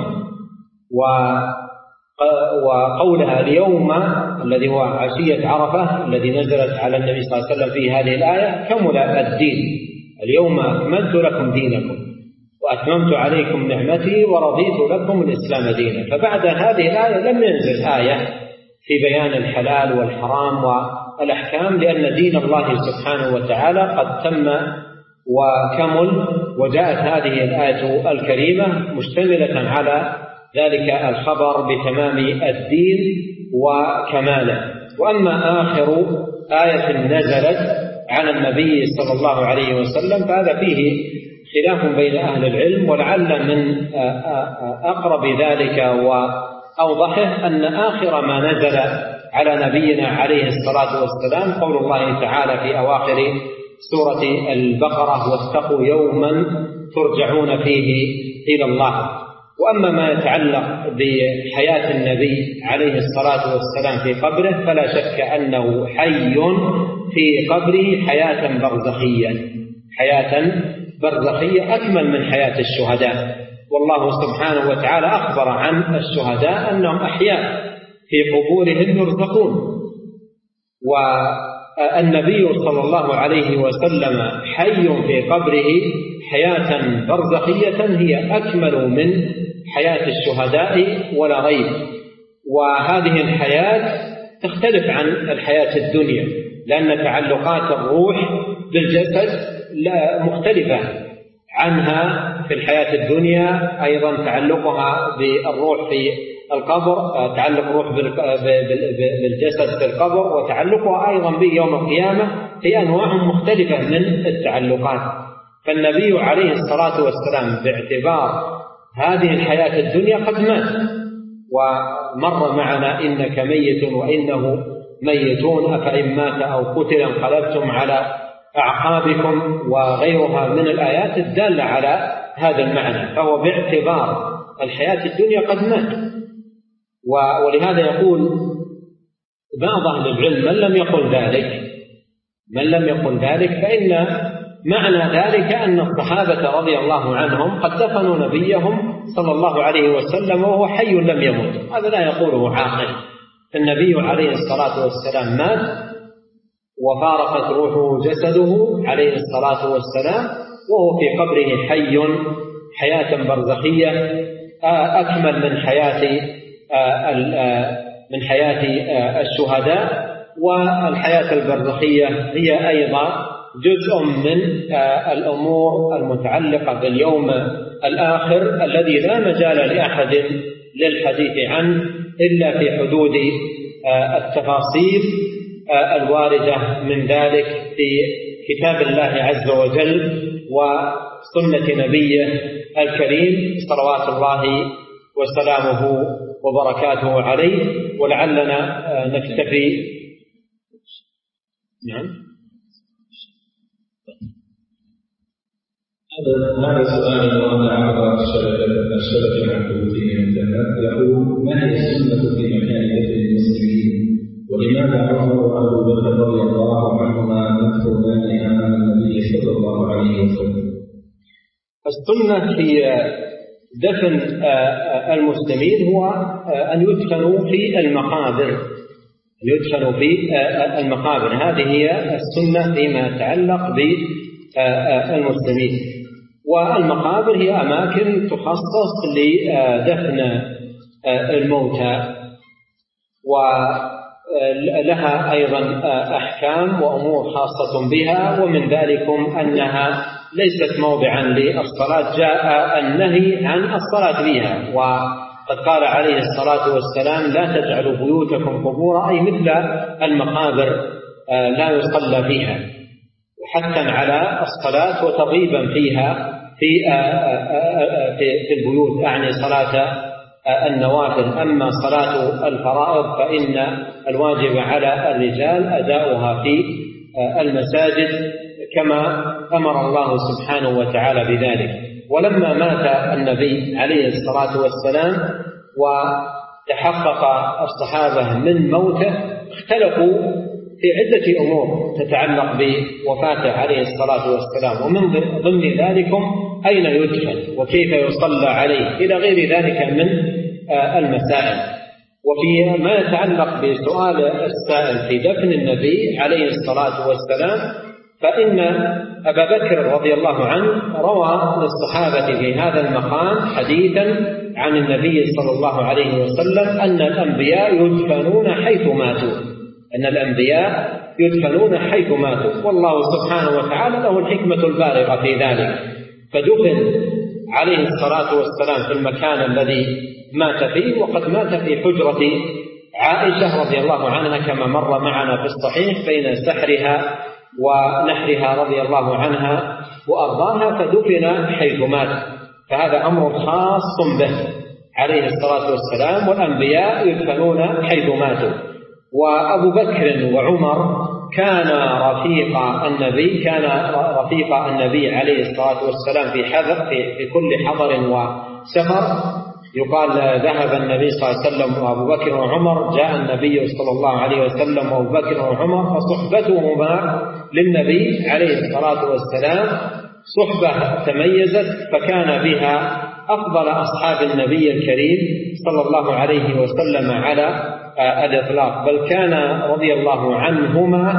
وقولها اليوم الذي هو عشية عرفة الذي نزلت على النبي صلى الله عليه وسلم في هذه الآية كمل الدين، اليوم أكملت لكم دينكم وأتممت عليكم نعمتي ورضيت لكم الإسلام دينا. فبعد هذه الآية لم ينزل آية في بيان الحلال والحرام والأحكام، لأن دين الله سبحانه وتعالى قد تم وكمل، وجاءت هذه الآية الكريمة مشتملة على ذلك الخبر بتمام الدين وكماله. وأما آخر آية نزلت على النبي صلى الله عليه وسلم فهذا فيه خلاف بين أهل العلم، ولعل من أقرب ذلك وأوضحه أن آخر ما نزل على نبينا عليه الصلاة والسلام قول الله تعالى في أواخر سورة البقرة: واتقوا يوما ترجعون فيه إلى الله. وأما ما يتعلق بحياة النبي عليه الصلاة والسلام في قبره فلا شك أنه حي في قبره حياة برزخية، حياة برزخية أكمل من حياة الشهداء. والله سبحانه وتعالى أخبر عن الشهداء أنهم أحياء في قبورهم يرزقون، والنبي صلى الله عليه وسلم حي في قبره حياة برزخية هي أكمل من حياة الشهداء ولا ريب. وهذه الحياة تختلف عن الحياة الدنيا، لأن تعلقات الروح بالجسد مختلفة عنها في الحياة الدنيا. أيضا تعلقها بالروح في القبر، تعلق الروح بالجسد في القبر، وتعلقها أيضا به يوم القيامة في أنواع مختلفة من التعلقات. فالنبي عليه الصلاة والسلام باعتبار هذه الحياة الدنيا قد مات، ومر معنا إنك ميت وإنه ميتون أفإن مات أو قتل انقلبتم على أعقابكم، وغيرها من الآيات الدالة على هذا المعنى. فهو باعتبار الحياة الدنيا قد مات. ولهذا يقول بعض أهل العلم من لم يقل ذلك فإن معنى ذلك أن الصحابة رضي الله عنهم قد دفنوا نبيهم صلى الله عليه وسلم وهو حي لم يمت. هذا لا يقوله عاقل. النبي عليه الصلاة والسلام مات وفارقت روحه جسده عليه الصلاة والسلام، وهو في قبره حي حياة برزخية أكمل من حياة الشهداء. والحياة البرزخية هي أيضا جزء من الأمور المتعلقة باليوم الآخر الذي لا مجال لأحد للحديث عنه إلا في حدود التفاصيل الواردة من ذلك في كتاب الله عز وجل وسنة نبيه الكريم صلوات الله وسلامه وبركاته عليه. ولعلنا نكتفي. نعم. هذا سؤال ورد عبر الشبكة العنكبوتية من الإنترنت، يقول: ما هي السنة في مكان دفن المسلمين؟ ولماذا عمر وأبو بكر رضي الله عنهما مدفونان أمام النبي صلى الله عليه وسلم؟ السنة في دفن المسلمين هو أن يدفنوا في المقابر، هذه هي السنة فيما يتعلق بالمسلمين. والمقابر هي أماكن تخصص لدفن الموتى، ولها أيضا أحكام وأمور خاصة بها، ومن ذلكم أنها ليست موضعا للصلاة. جاء النهي عن الصلاة فيها، وقد قال عليه الصلاة والسلام: لا تجعلوا بيوتكم قبورا، أي مثل المقابر لا يصلى فيها، حثا على الصلاة وترغيبا فيها في البيوت، أعني صلاة النوافل. أما صلاة الفرائض فإن الواجب على الرجال أداؤها في المساجد كما أمر الله سبحانه وتعالى بذلك. ولما مات النبي عليه الصلاة والسلام وتحقق الصحابة من موته اختلفوا في عدة أمور تتعلق بوفاته عليه الصلاة والسلام، ومن ضمن ذلكم أين يدفن وكيف يصلى عليه إلى غير ذلك من المسائل. وفي ما يتعلق بسؤال السائل في دفن النبي عليه الصلاة والسلام، فإن أبا بكر رضي الله عنه روى للصحابة في هذا المقام حديثا عن النبي صلى الله عليه وسلم أن الأنبياء يدفنون حيث ماتوا، والله سبحانه وتعالى له الحكمة البالغة في ذلك. فدفن عليه الصلاة والسلام في المكان الذي مات فيه، وقد مات في حجرة عائشة رضي الله عنها كما مر معنا في الصحيح بين سحرها ونحرها رضي الله عنها وأرضاها، فدفن حيث مات. فهذا أمر خاص به عليه الصلاة والسلام، والأنبياء يدفنون حيث ماتوا. وأبو بكر وعمر كان رفيق النبي عليه الصلاة والسلام في كل حضر وسفر، يقال ذهب النبي صلى الله عليه وسلم وأبو بكر وعمر، جاء النبي صلى الله عليه وسلم وأبو بكر وعمر، فصحبتهما للنبي عليه الصلاة والسلام صحبة تميزت، فكان بها أفضل أصحاب النبي الكريم صلى الله عليه وسلم على الإطلاق، بل كان رضي الله عنهما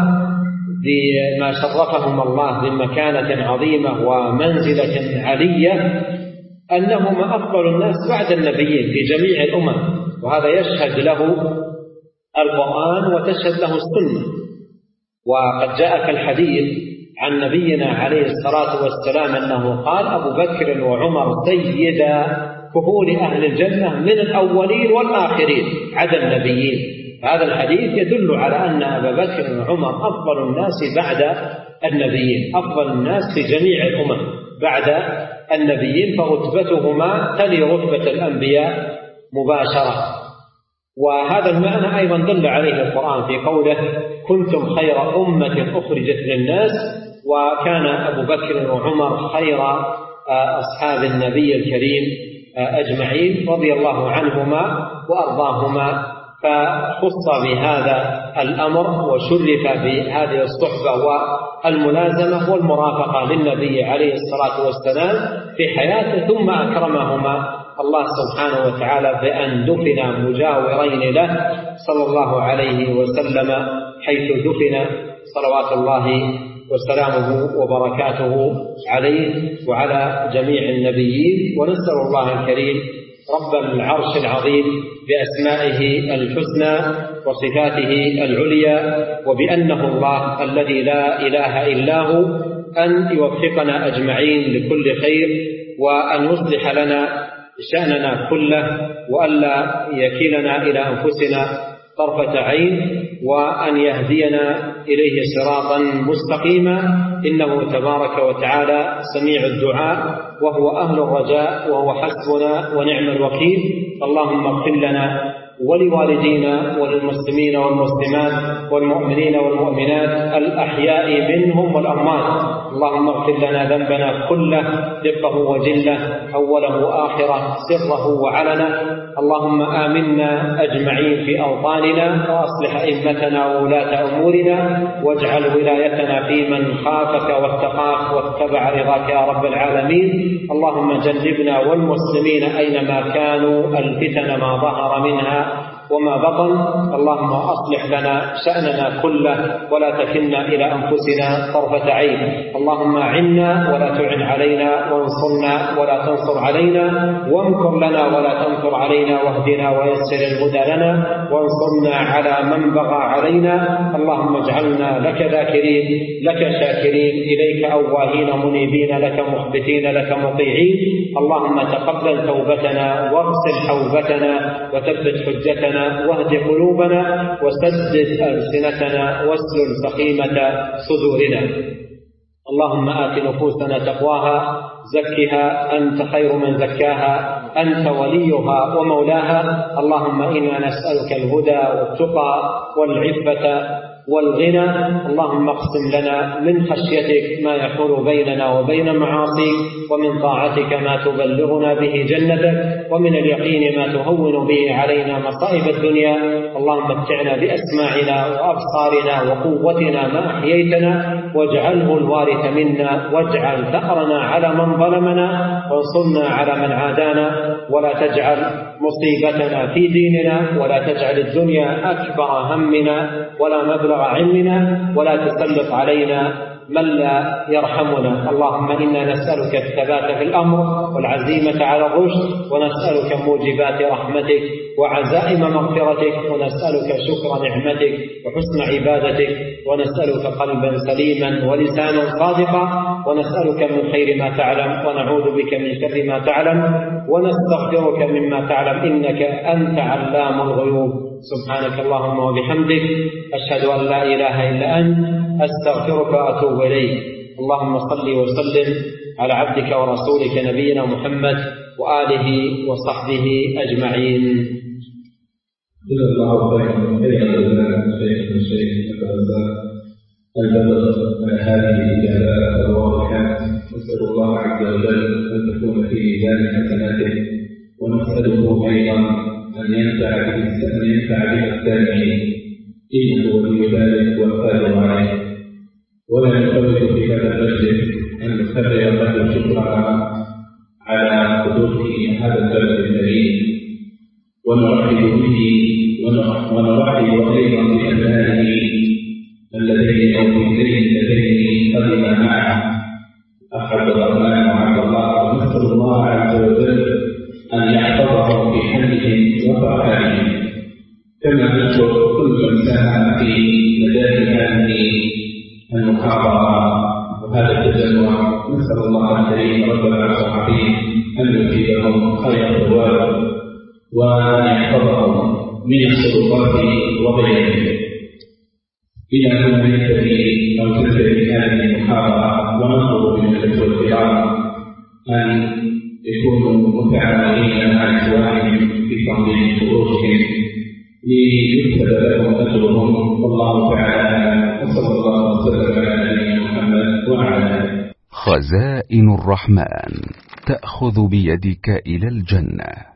بما شرفهما الله بمكانة عظيمة ومنزلة علية أنهما أفضل الناس بعد النبيين في جميع الأمم، وهذا يشهد له القرآن وتشهد له السنة. وقد جاء في الحديث عن نبينا عليه الصلاة والسلام أنه قال: أبو بكر وعمر سيدا كهول أهل الجنة من الأولين والآخرين عدا النبيين. هذا الحديث يدل على أن أبا بكر وعمر أفضل الناس بعد النبيين، أفضل الناس في جميع الأمم بعد النبيين، فرتبتهما تلي رتبة الأنبياء مباشرة. وهذا المعنى أيضا دل عليه القرآن في قوله: كنتم خير أمة أخرجت للناس. وكان أبو بكر وعمر خير أصحاب النبي الكريم أجمعين رضي الله عنهما وأرضاهما، فخص بهذا الأمر وشرف بهذه الصحبة والملازمة والمرافقة للنبي عليه الصلاة والسلام في حياته، ثم أكرمهما الله سبحانه وتعالى بأن دفنا مجاورين له صلى الله عليه وسلم حيث دفن صلوات الله وسلامه وبركاته عليه وعلى جميع النبيين. ونسأل الله الكريم رب العرش العظيم بأسمائه الحسنى وصفاته العليا وبأنه الله الذي لا إله إلا هو أن يوفقنا أجمعين لكل خير، وأن يصلح لنا شأننا كله، وألا يكلنا إلى أنفسنا طرفة عين، وأن يهدينا إليه صراطا مستقيما، إنه تبارك وتعالى سميع الدعاء وهو أهل الرجاء وهو حسبنا ونعم الوكيل. اللهم اغفر لنا ولوالدينا وللمسلمين والمسلمات والمؤمنين والمؤمنات الأحياء منهم والأموات. اللهم اغفر لنا ذنبنا كله دقه وجله، أوله وآخره، سره وعلنه. اللهم آمنا أجمعين في أوطاننا، وأصلح أئمتنا وولاة أمورنا، واجعل ولايتنا في من خافك واتقاك واتبع رضاك يا رب العالمين. اللهم جنبنا والمسلمين أينما كانوا الفتن ما ظهر منها وما بطن. اللهم أصلح لنا شأننا كله ولا تكلنا إلى أنفسنا طرفة عين. اللهم أعنا ولا تعن علينا، وانصرنا ولا تنصر علينا، وامكر لنا ولا تمكر علينا، واهدنا ويسر الهدى لنا، وانصرنا على من بغى علينا. اللهم اجعلنا لك ذاكرين، لك شاكرين، إليك أواهين منيبين، لك مخبتين، لك مطيعين. اللهم تقبل توبتنا واغسل حوبتنا وثبت حجتنا واهد قلوبنا وسدد ألسنتنا واسلل سخيمة صدورنا. اللهم آت نفوسنا تقواها، زكها أنت خير من زكاها، أنت وليها ومولاها. اللهم إنا نسألك الهدى والتقى والعفة والغنى. اللهم اقسم لنا من خشيتك ما يحول بيننا وبين معاصيك، ومن طاعتك ما تبلغنا به جنتك، ومن اليقين ما تهون به علينا مصائب الدنيا. اللهم متعنا بأسماعنا وأبصارنا وقوتنا ما أحييتنا، واجعله الوارث منا، واجعل ثأرنا على من ظلمنا، وانصرنا على من عادانا، ولا تجعل مصيبتنا في ديننا، ولا تجعل الدنيا أكبر همنا ولا مبلغ علمنا، ولا تسلط علينا من لا يرحمنا. اللهم إنا نسألك الثبات في الأمر والعزيمة على الرشد، ونسألك موجبات رحمتك وعزائم مغفرتك، ونسألك شكر نعمتك وحسن عبادتك، ونسألك قلبا سليما ولسانا صادقا، ونسألك من خير ما تعلم، ونعوذ بك من شر ما تعلم، ونستغفرك مما تعلم، إنك أنت علام الغيوب. سبحانك اللهم وبحمدك، أشهد أن لا إله إلا أنت، أستغفرك وأتوب إليك. اللهم صل وسلم على عبدك ورسولك نبينا محمد وآله وصحبه أجمعين. جزا الله خيرا شيخ البدر هذه الإجابات الواضحات. نسأل الله عز وجل أن تكون في ميزان حسناته، ونسأل ونسأله أيضا أن ينفع بالسامعين إنه ولي ذلك والقادر عليه. ولا نفوت في هذا المسجد أن نخرج له شكرا على حضوره هذا البلد الكريم، ونرحب به ونرحب أيضا بأبنائه الذين قدم معه أحد الرحمن وعبد الله، ونسأل الله عز وجل أن يحفظهم في حلهم وفرحهم، كما نشكر كل من ساهم في نجاح هذه المحاضرة وهذا التجمع. نسأل الله الكريم رب العرش العظيم أن يجيبهم خير الثواب وأن يحفظهم من السلطات وغيرهم. إلى أن ننتهي هذه المحاضرة ونطلب من الإخوة الكرام أن يكونوا متعاونين مع إخوانهم في تنظيم خروجهم ليكتب لهم أجرهم، والله تعالى وصلى الله وسلم على نبينا محمد وعلى آله. خزائن الرحمن تأخذ بيدك إلى الجنة.